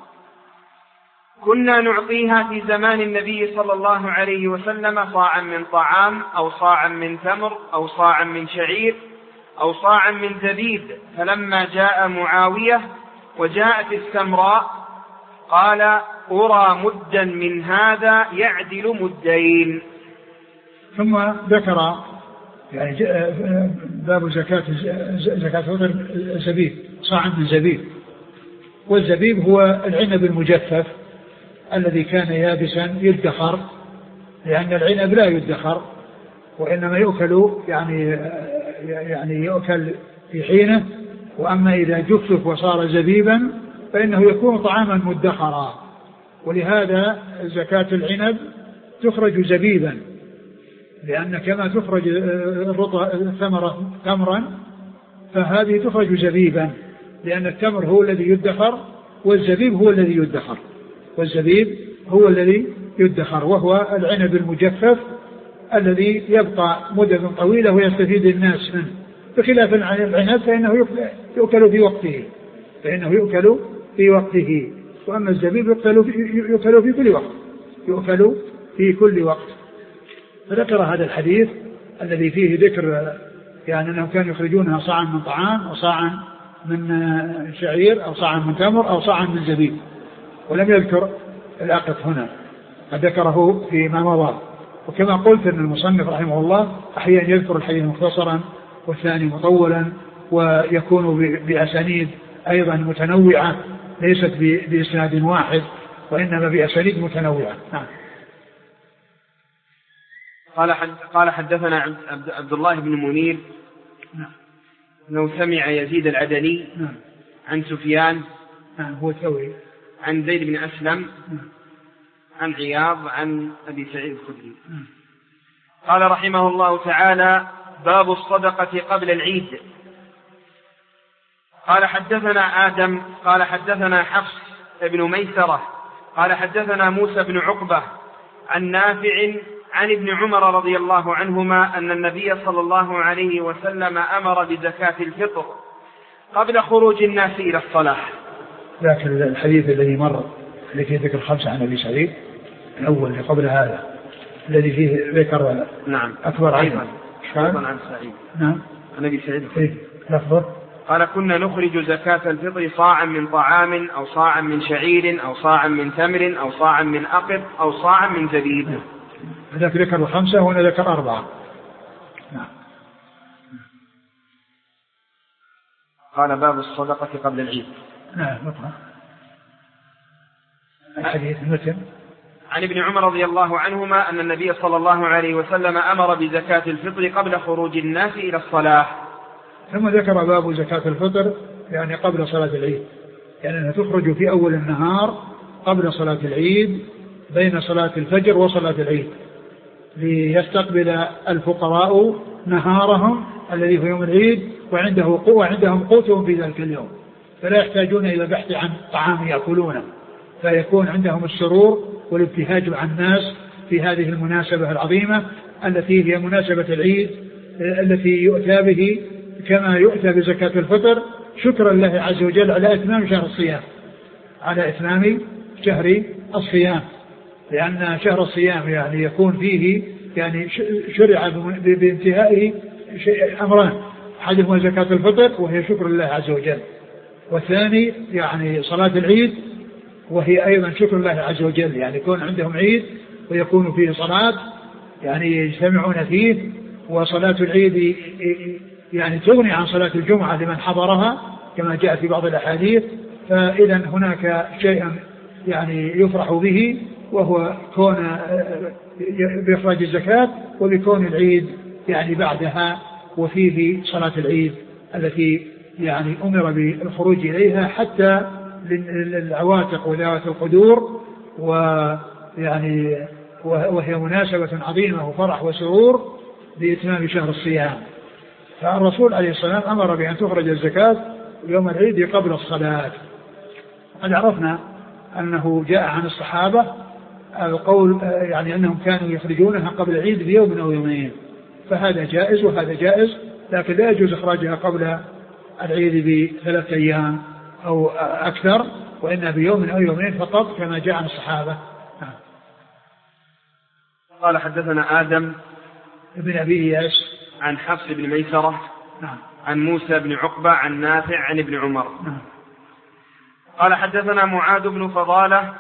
كنا نعطيها في زمان النبي صلى الله عليه وسلم صاعا من طعام أو صاعا من تمر أو صاعا من شعير أو صاعا من زبيب، فلما جاء معاوية وجاءت السمراء قال: أرى مدا من هذا يعدل مدين. ثم ذكر يعني باب زكاة زكاة فطر الزبيب، صاع من زبيب. والزبيب هو العنب المجفف الذي كان يابسا يدخر، لأن العنب لا يدخر وإنما يؤكل يعني يعني يؤكل في حينه، وأما إذا جفف وصار زبيبا فإنه يكون طعاما مدخرا. ولهذا زكاة العنب تخرج زبيبا، لأن كما تخرج الثمرة تمرا فهذه تخرج زبيبا، لأن التمر هو الذي يدخر والزبيب هو الذي يدخر والزبيب هو الذي يدخر وهو العنب المجفف الذي يبقى مدة طويلة ويستفيد الناس منه، بخلاف العنب فإنه يؤكل في وقته فإنه يؤكل في وقته وأما الزبيب يؤكل في, يؤكل في كل وقت يؤكل في كل وقت. فذكر هذا الحديث الذي فيه ذكر يعني أنهم كانوا يخرجونها صاعا من طعام أو صاعا من شعير أو صاعا من تمر أو صاعا من زبيب، ولم يذكر العقد هنا، فذكره فيما مضى. وكما قلت أن المصنف رحمه الله أحيانا يذكر الحديث مختصرا والثاني مطولا، ويكون بأسانيد أيضا متنوعة ليست بإسناد واحد وإنما بأسانيد متنوعة. نعم. قال حد قال حدثنا عبد, عبد الله بن منير نعم. أنه سمع يزيد العدني نعم. عن سفيان نعم هو ثوري عن زيد بن أسلم نعم. عن عياض عن أبي سعيد الخدري. نعم. قال رحمه الله تعالى: باب الصدقة قبل العيد. قال حدثنا آدم قال حدثنا حفص بن ميسرة قال حدثنا موسى بن عقبة عن نافع عن ابن عمر رضي الله عنهما أن النبي صلى الله عليه وسلم أمر بزكاة الفطر قبل خروج الناس إلى الصلاة. لكن الحديث الذي مر الذي فيه ذكر خمسة عن أبي سعيد الأول قبل هذا الذي فيه ذكر نعم أكبر أيضا عن سعيد نعم عن أبي سعيد إيه؟ لفظه قال: كنا نخرج زكاة الفطر صاعا من طعام أو صاعا من شعير أو صاعا من تمر أو صاعا من أقط أو صاعا من زبيب. هذاك ذكر خمسة وهنا ذكر أربعة. نعم. قال: باب الصدقة قبل العيد. نعم. الحديث المتن عن ابن عمر رضي الله عنهما أن النبي صلى الله عليه وسلم أمر بزكاة الفطر قبل خروج الناس إلى الصلاة. ثم ذكر باب زكاة الفطر يعني قبل صلاة العيد، يعني أنها تخرج في أول النهار قبل صلاة العيد بين صلاة الفجر وصلاة العيد، ليستقبل الفقراء نهارهم الذي في يوم العيد وعنده قوة عندهم قوتهم في ذلك اليوم، فلا يحتاجون إلى البحث عن طعام يأكلونه، فيكون عندهم السرور والابتهاج مع الناس في هذه المناسبة العظيمة التي هي مناسبة العيد التي يؤتى به كما يؤتى بزكاة الفطر شكرا لله عز وجل على إتمام شهر الصيام على إتمام شهر الصيام، لأن شهر الصيام يعني يكون فيه يعني شرع بانتهائه أمران: أحدهما زكاة الفطر وهي شكر لله عز وجل، والثاني يعني صلاة العيد وهي أيضا شكر الله عز وجل، يعني يكون عندهم عيد ويكون فيه صلاة يعني يجتمعون فيه، وصلاة العيد يعني تغني عن صلاة الجمعة لمن حضرها كما جاء في بعض الأحاديث. فإذا هناك شيء يعني يفرح به وهو كون بإخراج الزكاة وبكون العيد يعني بعدها وفيه صلاة العيد التي يعني أمر بالخروج إليها حتى للعواتق وذوات القدور، ويعني وهي مناسبة عظيمة وفرح وسرور بإتمام شهر الصيام. فالرسول عليه الصلاة والسلام أمر بأن تخرج الزكاة يوم العيد قبل الصلاة. قد عرفنا أنه جاء عن الصحابة القول يعني أنهم كانوا يخرجونها قبل العيد بيوم أو يومين، فهذا جائز وهذا جائز، لكن لا يجوز إخراجها قبل العيد بثلاثة أيام أو أكثر، وإنها بيوم أو يومين فقط كما جاء عن الصحابة. قال حدثنا آدم ابن أبي إياس عن حفص بن ميسرة نعم. عن موسى بن عقبة عن نافع عن ابن عمر نعم. قال حدثنا معاذ بن فضالة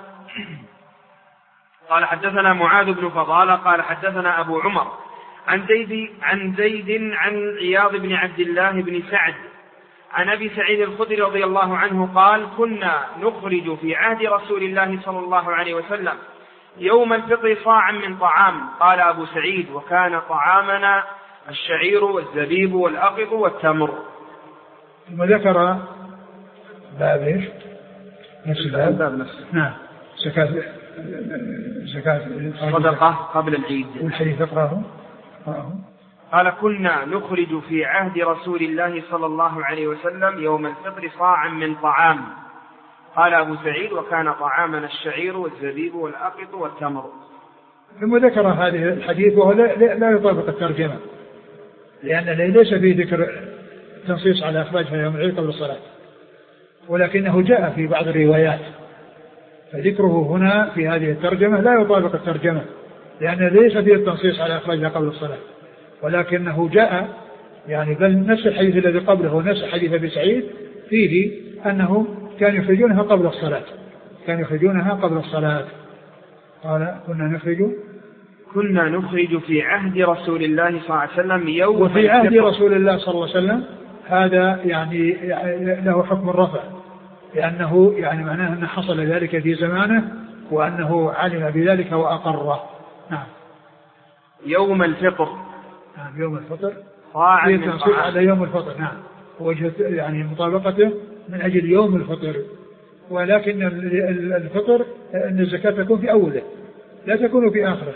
قال حدثنا معاذ بن فضالة قال حدثنا أبو عمر عن زيد عن زيد عن عياض بن عبد الله بن سعد عن أبي سعيد الخدري رضي الله عنه قال كنا نخرج في عهد رسول الله صلى الله عليه وسلم يوم الفطر صاعا من طعام. قال أبو سعيد وكان طعامنا الشعير والزبيب والأقط والتمر. ثم ذكر باب ايش؟ نفس الباب باب نفسه. نعم. زكاة زكاة صدقة قبل العيد. والحديث اقرأه. قال كنا نخرج في عهد رسول الله صلى الله عليه وسلم يوم الفطر صاعا من طعام. قال أبو سعيد وكان طعامنا الشعير والزبيب والأقط والتمر. ثم ذكر هذه الحديث وهو لا يطابق الترجمة، لأن ليس فيه ذكر تنصيص على إخراجها يوم العيد قبل الصلاة، ولكنه جاء في بعض الروايات، فذكره هنا في هذه الترجمة لا يطابق الترجمة، لأن ليس فيه التنصيص على إخراجها قبل الصلاة، ولكنه جاء يعني بل نفس الحديث الذي قبله ونفس حديث أبي سعيد فيه أنهم كانوا يخرجونها قبل الصلاة كانوا يخرجونها قبل الصلاة. قال كنا نخرج كنا نخرج في عهد رسول الله صلى الله عليه وسلم يوم وفي عهد رسول الله صلى الله عليه وسلم هذا يعني له حكم الرفع، لأنه يعني معناه أن حصل ذلك في زمانه وأنه علم بذلك وأقره. نعم. يوم الفطر. نعم يوم الفطر صاعا على يوم الفطر. نعم. وجه يعني مطابقته من أجل يوم الفطر، ولكن الفطر أن الزكاة تكون في أوله لا تكون في آخره.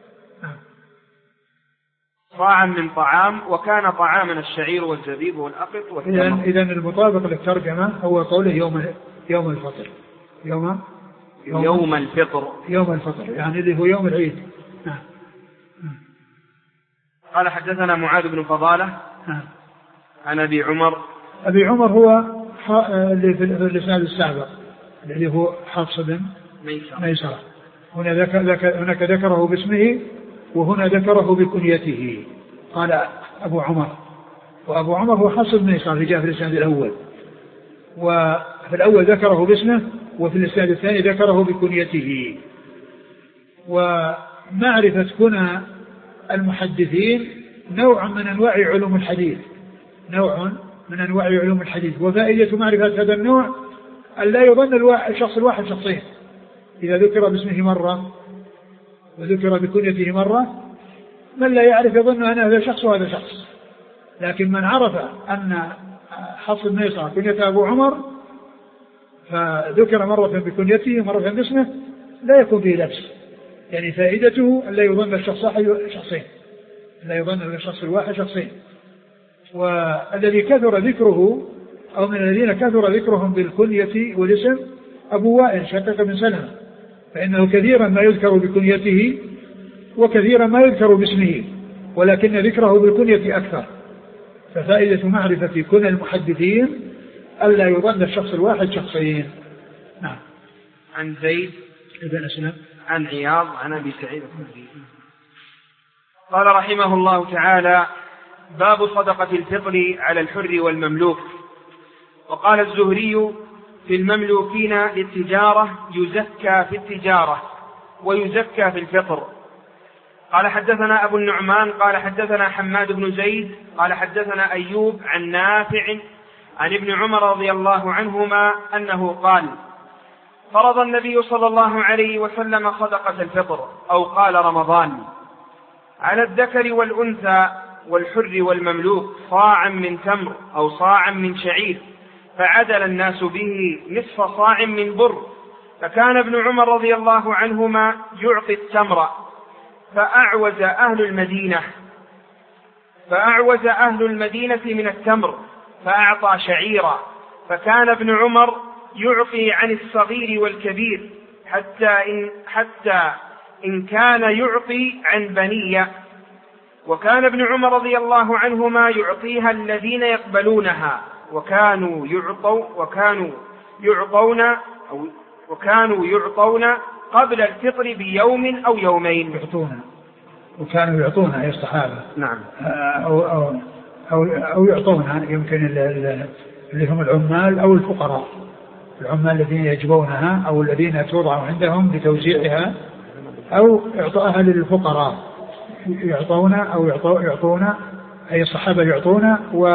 صاعا من طعام وكان طعامنا الشعير والزبيب والأقط والتمر. إذن المطابق للترجمة هو قوله يوم يوم الفطر يوم يوم, يوم الفطر يوم الفطر يعني اللي هو يوم العيد. نعم. قال حدثنا معاذ بن فضالة عن أبي عمر. أبي عمر هو اللي في الإسناد السابق اللي هو حفص بن ميسرة. هنا ذكر هناك ذكره باسمه وهنا ذكره بكنيته. قال أبو عمر، وأبو عمر هو حفص بن ميسرة اللي جاء في الإسناد الأول، وفي الأول ذكره باسمه وفي الإسناد الثاني ذكره بكنيته. ومعرفة كنى المحدثين نوع من أنواع علوم الحديث نوع من أنواع علوم الحديث وفائدة معرفة هذا النوع أن لا يظن الشخص الواحد شخصين. إذا ذكر باسمه مرة وذكر بكنيته مرة من لا يعرف يظن أن هذا شخص وهذا شخص، لكن من عرف أن حفص بن ميسرة كنيته أبو عمر فذكر مرة بكنيته مرة باسمه لا يكون فيه لبس، يعني فائدته أن لا يظن الشخص شخصين لا يظن الشخص الواحد شخصين. والذي كثر ذكره أو من الذين كثر ذكرهم بالكنية والاسم أبو وائل شقيق بن سلمة، فإنه كثيرا ما يذكر بكنيته وكثيرا ما يذكر باسمه، ولكن ذكره بالكنية أكثر. ففائدة معرفة كنى المحدثين ألا يظن الشخص الواحد شخصين. نعم. عن زيد بن أسلم عن عياض عن أبي سعيد الخدري قال رحمه الله تعالى: باب صدقة الفطر على الحر والمملوك. وقال الزهري: في المملوكين للتجارة يزكى في التجارة ويزكى في الفطر. قال حدثنا أبو النعمان قال حدثنا حماد بن زيد قال حدثنا أيوب عن نافع عن ابن عمر رضي الله عنهما أنه قال: فرض النبي صلى الله عليه وسلم صدقة الفطر أو قال رمضان على الذكر والأنثى والحر والمملوك صاعا من تمر أو صاعا من شعير، فعدل الناس به نصف صاع من بر. فكان ابن عمر رضي الله عنهما يعطي التمر فأعوز أهل المدينة فأعوز أهل المدينة من التمر فأعطى شعيرا. فكان ابن عمر يعطي عن الصغير والكبير حتى إن, حتى إن كان يعطي عن بنية. وكان ابن عمر رضي الله عنهما يعطيها الذين يقبلونها وكانوا يعطوا وكانوا يعطون أو وكانوا يعطون قبل الفطر بيوم أو يومين. يعطون وكانوا يعطونها أي الصحابة. نعم. أو أو أو, أو يعطونها يمكن اللي هم العمال أو الفقراء، العمال الذين يجبونها أو الذين توضع عندهم لتوزيعها، أو إعطاءها للفقراء يعطون أو يعطون أي الصحابة يعطون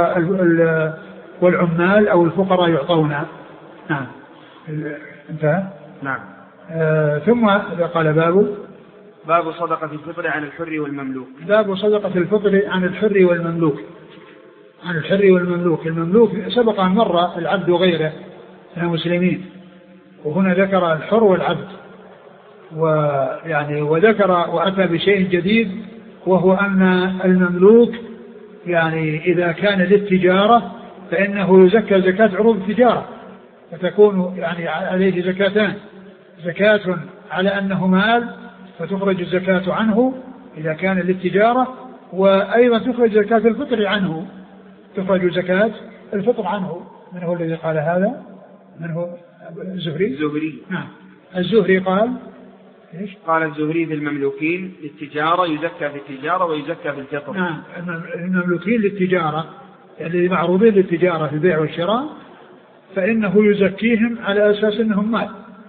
والعمال أو الفقراء يعطون. نعم. انتهى. نعم. آه ثم قال باب باب صدقة الفطر عن الحر والمملوك. باب صدقة الفطر عن الحر والمملوك. عن الحر والمملوك. المملوك سبق أن مر العبد وغيره من المسلمين، وهنا ذكر الحر والعبد، ويعني وذكر وأتى بشيء جديد، وهو أن المملوك يعني إذا كان للتجارة فإنه يزكى زكاة عروض التجارة، فتكون يعني عليه زكاتان: زكاة على أنه مال فتخرج الزكاة عنه إذا كان للتجارة، وأيضا تخرج زكاة الفطر عنه، تخرج زكاة الفطر عنه. من هو الذي قال هذا؟ من هو؟ الزهري. الزهري. نعم. الزهري قال إيش؟ قال الزهري في المملوكين للتجارة يزكى في التجارة ويزكى في الفطر. نعم. المملوكين للتجارة يعني معروضين للتجارة في البيع والشراء، فإنه يزكيهم على أساس أنهم مال،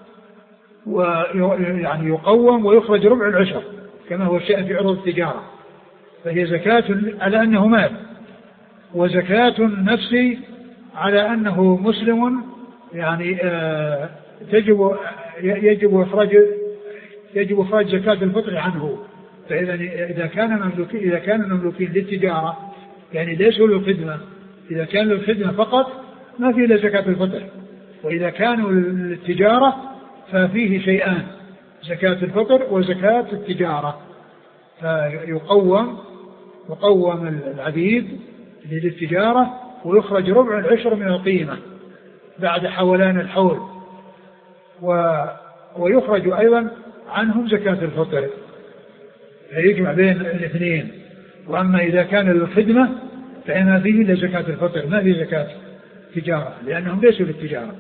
ويعني يقوم ويخرج ربع العشر كما هو الشأن في عروض التجارة، فهي زكاة على أنه مال، وزكاة النفس على أنه مسلم، يعني آه تجب يجب إخراج يجب إخراج زكاة الفطر عنه. فإذا إذا كان مملوكين إذا كان مملوكين للتجارة يعني ليسوا للخدمة، إذا كان للخدمة فقط ما فيه إلا زكاة الفطر، وإذا كانوا للتجارة ففيه شيئان: زكاة الفطر وزكاة التجارة. فيقوم يقوم العبيد للتجارة ويخرج ربع العشر من القيمة بعد حولان الحول، ويخرج أيضا عنهم زكاة الفطر، فيجمع بين الاثنين. وأما إذا كان للخدمة فإن فيه إلا زكاة الفطر، ما فيه زكاة تجارة، لأنهم ليسوا للتجارة.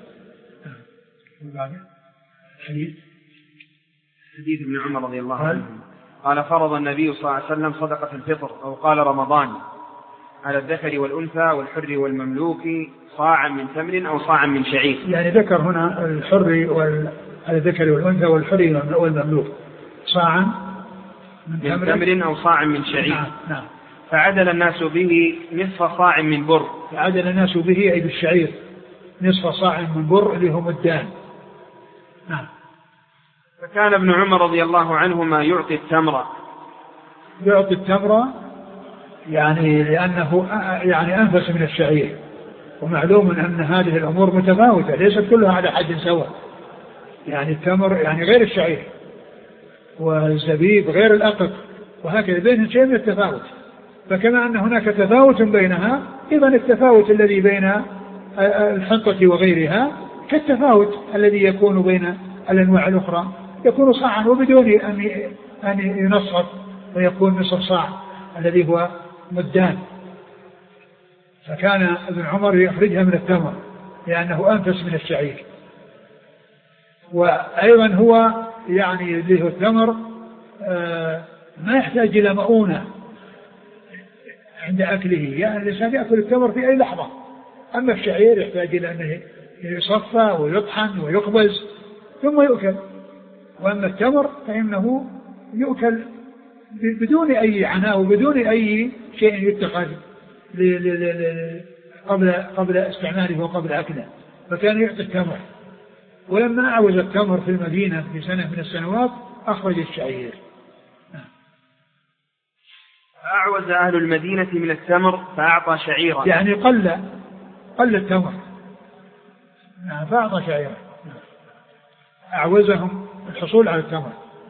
حديث حديث ابن عمر رضي الله عنه قال: فرض النبي صلى الله عليه وسلم صدقة الفطر أو قال رمضان على الذكر والأنثى والحر والمملوك صاعا من تمر أو صاعا من شعير. يعني ذكر هنا الحر والذكر والأنثى والحر والمملوك صاعا من تمر أو صاع من شعير. نعم. نعم. فعدل الناس به نصف صاع من بر. فعدل الناس به أي بالشعير نصف صاع من بر اللي هم الدان. نعم. فكان ابن عمر رضي الله عنهما يعطي التمر يعطي التمر يعني لأنه يعني أنفس من الشعير، ومعلوم أن هذه الأمور متفاوتة ليست كلها على حد سواء، يعني التمر يعني غير الشعير، والزبيب غير الأقط، وهكذا بينهم شيء من التفاوت. فكما أن هناك تفاوت بينها، إذن التفاوت الذي بين الحنطة وغيرها كالتفاوت الذي يكون بين الأنواع الأخرى، يكون صاعا وبدون أن ينصف ويكون نصف صاع الذي هو مدان. فكان ابن عمر يخرجها من التمر لأنه أنفس من الشعير. وأيضا هو يعني اللي هو التمر آه ما يحتاج إلى مؤونة عند أكله، يعني الإنسان يأكل التمر في أي لحظة. أما الشعير يحتاج إلى أنه يصفى ويطحن ويخبز ثم يؤكل، وأما التمر فإنه يؤكل بدون أي عناء وبدون أي شيء يتخذ قبل قبل استعماله وقبل أكله. فكان يعطي التمر ولما أعوز التمر في المدينة في سنة من السنوات أخرج الشعير. أعوز أهل المدينة من التمر فأعطى شعيرا، يعني قل قل التمر فأعطى شعيرا، أعوزهم الحصول على التمر.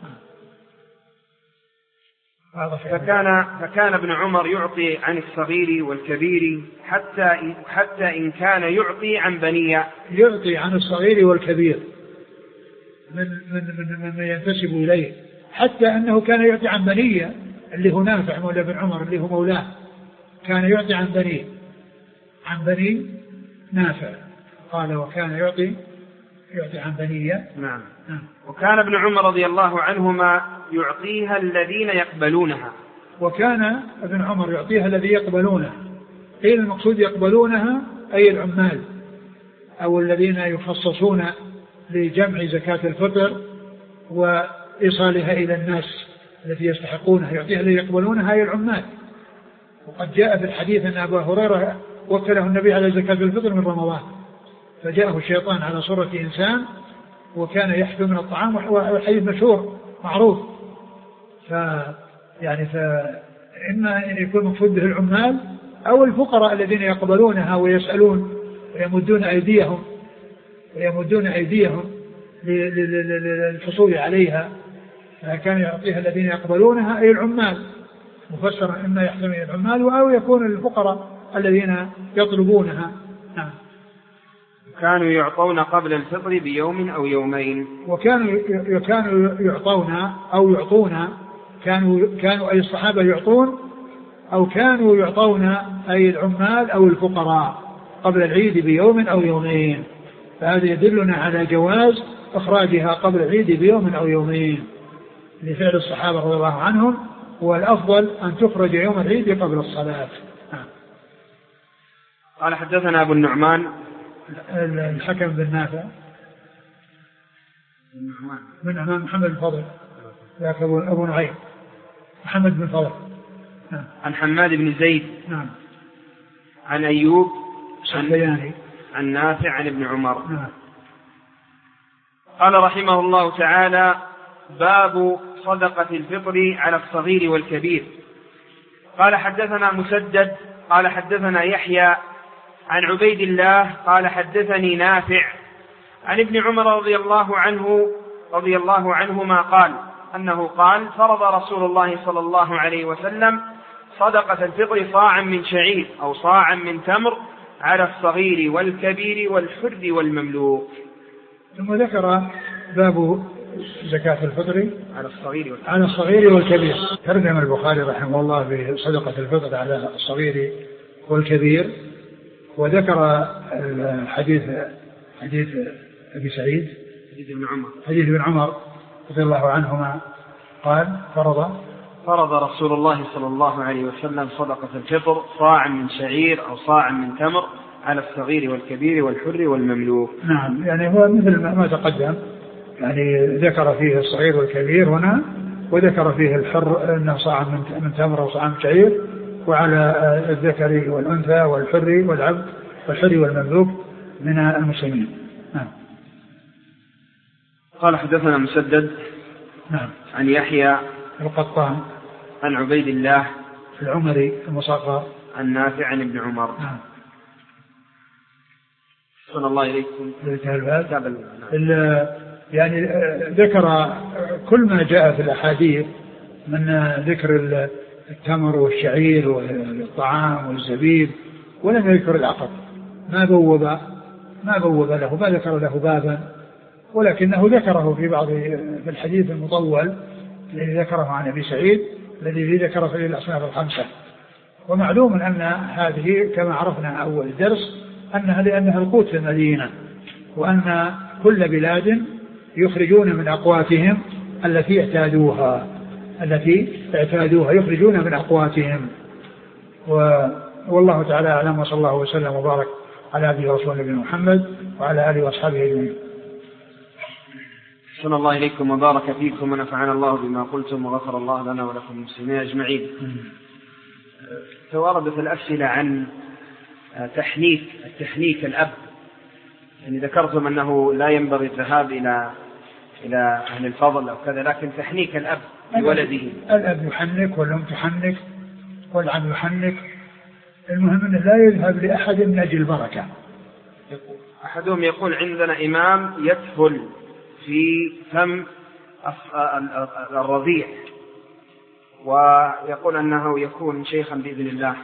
فكان فكان ابن عمر يعطي عن الصغير والكبير حتى حتى إن كان يعطي عن بنية، يعطي عن الصغير والكبير من من من من ينتسب إليه، حتى أنه كان يعطي عن بنية اللي هو نافع مولى ابن عمر اللي هو مولاه، كان يعطي عن بني عن بني نافع، قال وكان يعطي يعطي عن بنية. نعم. نعم. وكان ابن عمر رضي الله عنهما يعطيها الذين يقبلونها، وكان ابن عمر يعطيها الذي يقبلونها، قيل المقصود يقبلونها أي العمال أو الذين يخصصون لجمع زكاة الفطر وإيصالها إلى الناس الذي يستحقونها، يعطيها الذي يقبلونها أي العمال. وقد جاء في الحديث أن أبا هريرة وكله النبي على زكاة الفطر من رمضان، فجاءه الشيطان على صورة إنسان وكان يحفظ من الطعام، والحديث مشهور معروف. ف يعني فإما أن يكون مقصود به العمال أو الفقراء الذين يقبلونها ويسألون ويمدون أيديهم ويمدون أيديهم للحصول عليها، فكان يعطيها الذين يقبلونها أي العمال، مفسر إما يحتمل العمال أو يكون الفقراء الذين يطلبونها. نعم. كانوا يعطون قبل الفطر بيوم أو يومين، وكانوا كانوا يعطون أو يعطون كانوا كانوا أي الصحابة يعطون أو كانوا يعطون أي العمال أو الفقراء قبل العيد بيوم أو يومين، فهذا يدلنا على جواز إخراجها قبل العيد بيوم أو يومين لفعل الصحابة رضي الله عنهم، والأفضل أن تخرج يوم العيد قبل الصلاة. قال حدثنا أبو النعمان الحكم بن نافع من أمام محمد بن فضل، ذاك أبو نعيم محمد بن فضل. نعم. عن حماد بن زيد. نعم. عن أيوب عن, عن نافع عن ابن عمر. نعم. قال رحمه الله تعالى: باب صدقة الفطر على الصغير والكبير. قال حدثنا مسدد قال حدثنا يحيى عن عبيد الله قال حدثني نافع عن ابن عمر رضي الله عنه رضي الله عنهما قال أنه قال: فرض رسول الله صلى الله عليه وسلم صدقة الفطر صاعا من شعير أو صاعا من تمر على الصغير والكبير والحر والمملوك. ثم ذكر باب زكاة الفطر على الصغير على الصغير والكبير. ترجم البخاري رحمه الله بصدقة الفطر على الصغير والكبير، وذكر الحديث حديث أبي سعيد حديث ابن عمر حديث ابن عمر رضي الله عنهما قال: فرض فرض رسول الله صلى الله عليه وسلم صدقة الفطر صاعا من شعير أو صاعا من تمر على الصغير والكبير والحر والمملوك. نعم، يعني هو مثل ما تقدم، يعني ذكر فيه الصغير والكبير هنا، وذكر فيه الحر أنه صاع من تمر أو صاع من شعير، وعلى الذكر والأنثى والحر والعبد والحر والمملوك من المسلمين. نعم. قال حدثنا مسدد. نعم. عن يحيى القطان عن عبيد الله العمري المصغر عن نافع عن ابن عمر. نعم. صلى الله عليكم. يعني ذكر كل ما جاء في الأحاديث من ذكر التمر والشعير والطعام والزبيب، ولم يذكر العقد، ما بوب ما بوب له ما ذكر له بابا، ولكنه ذكره في بعض في الحديث المطول الذي ذكره عن أبي سعيد الذي ذكر في الأصناف الخمسة. ومعلوم أن هذه كما عرفنا أول درس أنها لأنها القوت في المدينة، وأن كل بلاد يخرجون من أقواتهم التي اعتادوها التي اعتادوها يخرجون من أقواتهم. والله تعالى أعلم، وصلى الله وسلم وبارك على عبده ورسوله نبينا محمد وعلى آله وأصحابه أجمعين. صلى الله إليكم وبارك فيكم ونفعنا الله بما قلتم وغفر الله لنا ولكم المسلمين أجمعين. توردت الأسئلة عن تحنيك التحنيك الأب يعني ذكرتم أنه لا ينبغي الذهاب إلى إلى أهل الفضل أو كذا، لكن تحنيك الأب لولده. الأب يحنك والأم تحنك والعم يحنك، المهم أنه لا يذهب لأحد من أجل البركة. أحدهم يقول عندنا إمام يدخل في فم الرضيع ويقول أنه يكون شيخا بإذن الله.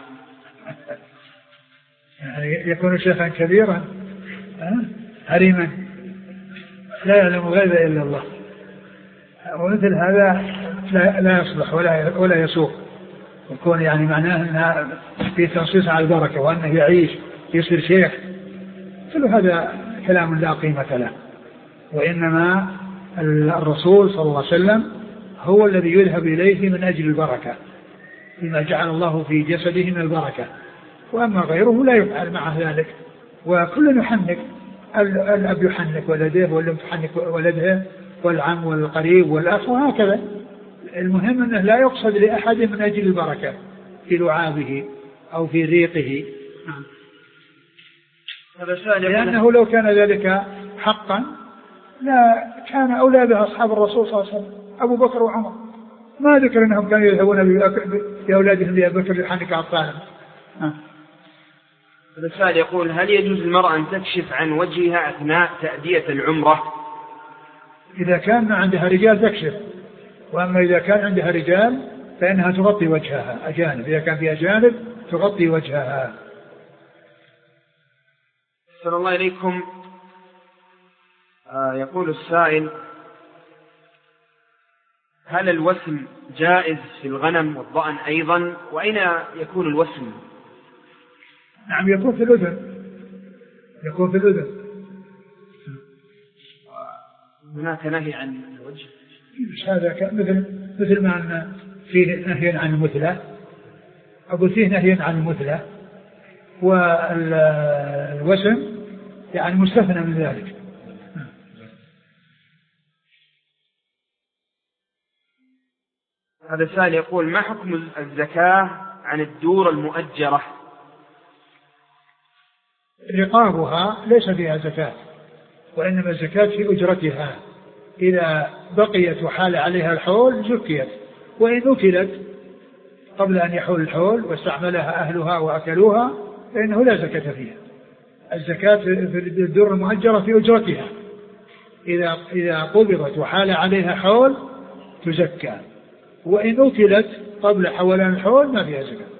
يعني يكون شيخا كبيرا هريما لا يعلم غيب إلا الله، ومثل هذا لا, لا يصلح ولا ولا يسوق، يكون يعني معناه أنها في تنصيص على البركة وأنه يعيش يصير شيخ، كل هذا كلام لا قيمة له. وإنما الرسول صلى الله عليه وسلم هو الذي يذهب إليه من أجل البركة، بما جعل الله في جسده من البركة، وأما غيره لا يفعل مع ذلك. وكل يحنك، الأب يحنك ولده والأم تحنك ولدها والعم والقريب والأخ وهكذا. المهم أنه لا يقصد لأحد من أجل البركة في لعابه أو في ريقه، لأنه لو كان ذلك حقا لا كان أولى به أصحاب الرسول صلى الله عليه وسلم أبو بكر وعمر، ما ذكر أنهم كانوا يذهبون بأولادهم لأبي بكر يحنك أطفالهم. السائل يقول هل يجوز المرأة أن تكشف عن وجهها أثناء تأدية العمرة؟ إذا كان عندها رجال تكشف، وأما إذا كان عندها رجال فإنها تغطي وجهها، أجانب إذا كان في أجانب تغطي وجهها. صلى الله عليكم. آه يقول السائل هل الوسم جائز في الغنم والضأن أيضا، وأين يكون الوسم؟ نعم يكون في الأذن، يكون في الأذن. هناك نهي عن الوجه، هذا مثل مثل ما أن فيه نهي عن المثلى، أقول فيه نهي عن المثلى، والوسم يعني مستثنى من ذلك. هذا السائل يقول ما حكم الزكاة عن الدور المؤجرة؟ رقابها ليس فيها زكاة، وإنما الزكاة في أجرتها، إذا بقيت وحال عليها الحول زكيت، وإن أكلت قبل أن يحول الحول واستعملها أهلها وأكلوها فإنه لا زكاة فيها. الزكاة في الدور المؤجرة في أجرتها، إذا إذا قبضت وحال عليها حول تزكى، وإن أكلت قبل حولان الحول ما فيها زكاة.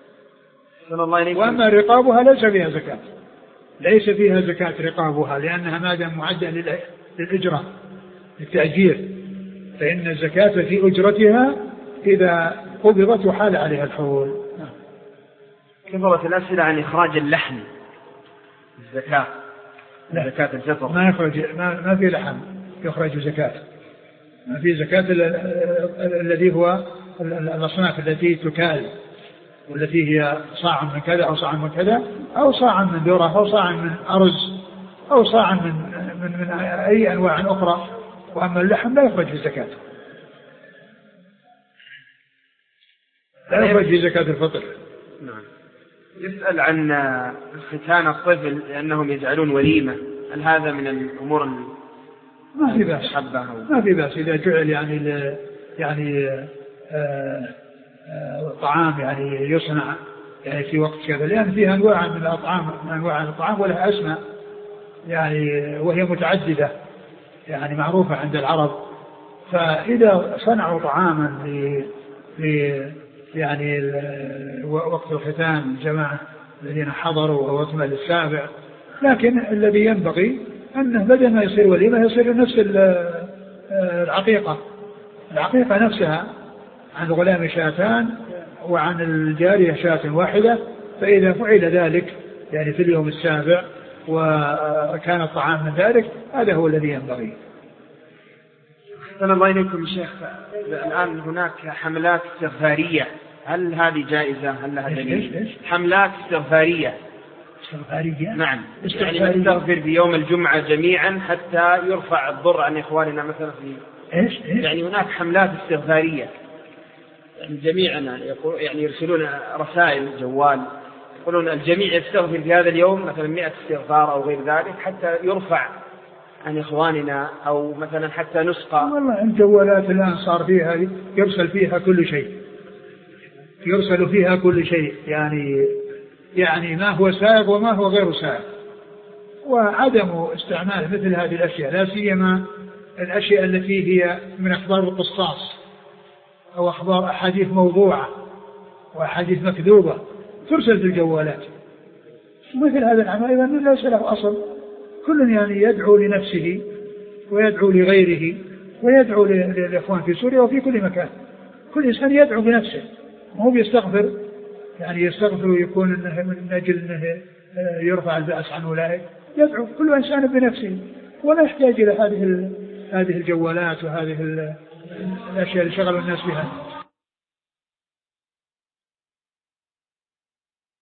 وأما رقابها ليس فيها زكاة، ليس فيها زكاة رقابها، لأنها ما دام معدة للإجرة للتأجير، فإن الزكاة في أجرتها إذا قبضت وحال عليها الحول. كثرت الأسئلة عن إخراج اللحم الزكاة، زكاة الفطر. ما يخرج، ما, ما في لحم يخرج زكاة، ما في زكاة الذي هو الأصناف التي تكال، والتي هي صاع من كذا أو صاع من كذا أو صاع من ذرة أو صاع من أرز أو صاع من, من, من أي أنواع أخرى. وأما اللحم لا يخرج في الزكاة، لا يخرج في زكاة الفطر. نعم. يسأل عن ختان الطفل لأنهم يجعلون وليمة، هل هذا من الأمور ما في بأس؟ ما في بأس إذا جعل يعني يعني آآ آآ طعام يعني يصنع يعني في وقت كذا، لأن فيها أنواع من الأطعام، من أنواع الطعام ولها أسماء يعني وهي متعددة يعني معروفة عند العرب. فإذا صنعوا طعاما في يعني وقت الختان الجماعة الذين حضروا أو أكمل السابع، لكن الذي ينبغي أنه بدل ما يصير وليمة يصير نفس العقيقة، العقيقة نفسها عن الغلام شاتان وعن الجارية شاة واحدة، فإذا فعل ذلك يعني في اليوم السابع وكان الطعام من ذلك هذا هو الذي ينبغي. أحسن الله إليكم شيخ. الآن هناك حملات استغفارية، هل هذه جائزة؟ هل لها دليل؟ حملات استغفارية. استغفارية؟ نعم، يعني نستغفر في يوم الجمعة جميعا حتى يرفع الضر عن إخواننا مثلا في إيش؟ إيش؟ يعني هناك حملات استغفارية يعني جميعنا يقول يعني يرسلون رسائل جوال يقولون الجميع يستغفر في هذا اليوم مثلا مئة استغفار أو غير ذلك حتى يرفع عن إخواننا أو مثلا حتى نسقى. والله الجوالات الآن صار فيها يرسل فيها كل شيء، يرسل فيها كل شيء، يعني يعني ما هو سائغ وما هو غير سائغ. وعدم استعمال مثل هذه الأشياء لا سيما الأشياء التي هي من أخبار القصاص أو أخبار أحاديث موضوعة وأحاديث مكذوبة ترسل في الجوالات، مثل هذا العمل أيضا ليس له أصل. كل يعني يدعو لنفسه ويدعو لغيره ويدعو للإخوان في سوريا وفي كل مكان. كل إنسان يدعو بنفسه، هو بيستغفر يعني يستغفر ويكون إنه من أجل أنه يرفع البأس عن أولئك. يدعو كل إنسان بنفسه ولا يحتاج إلى هذه هذه الجوالات وهذه الأشياء اللي شغلوا الناس بها.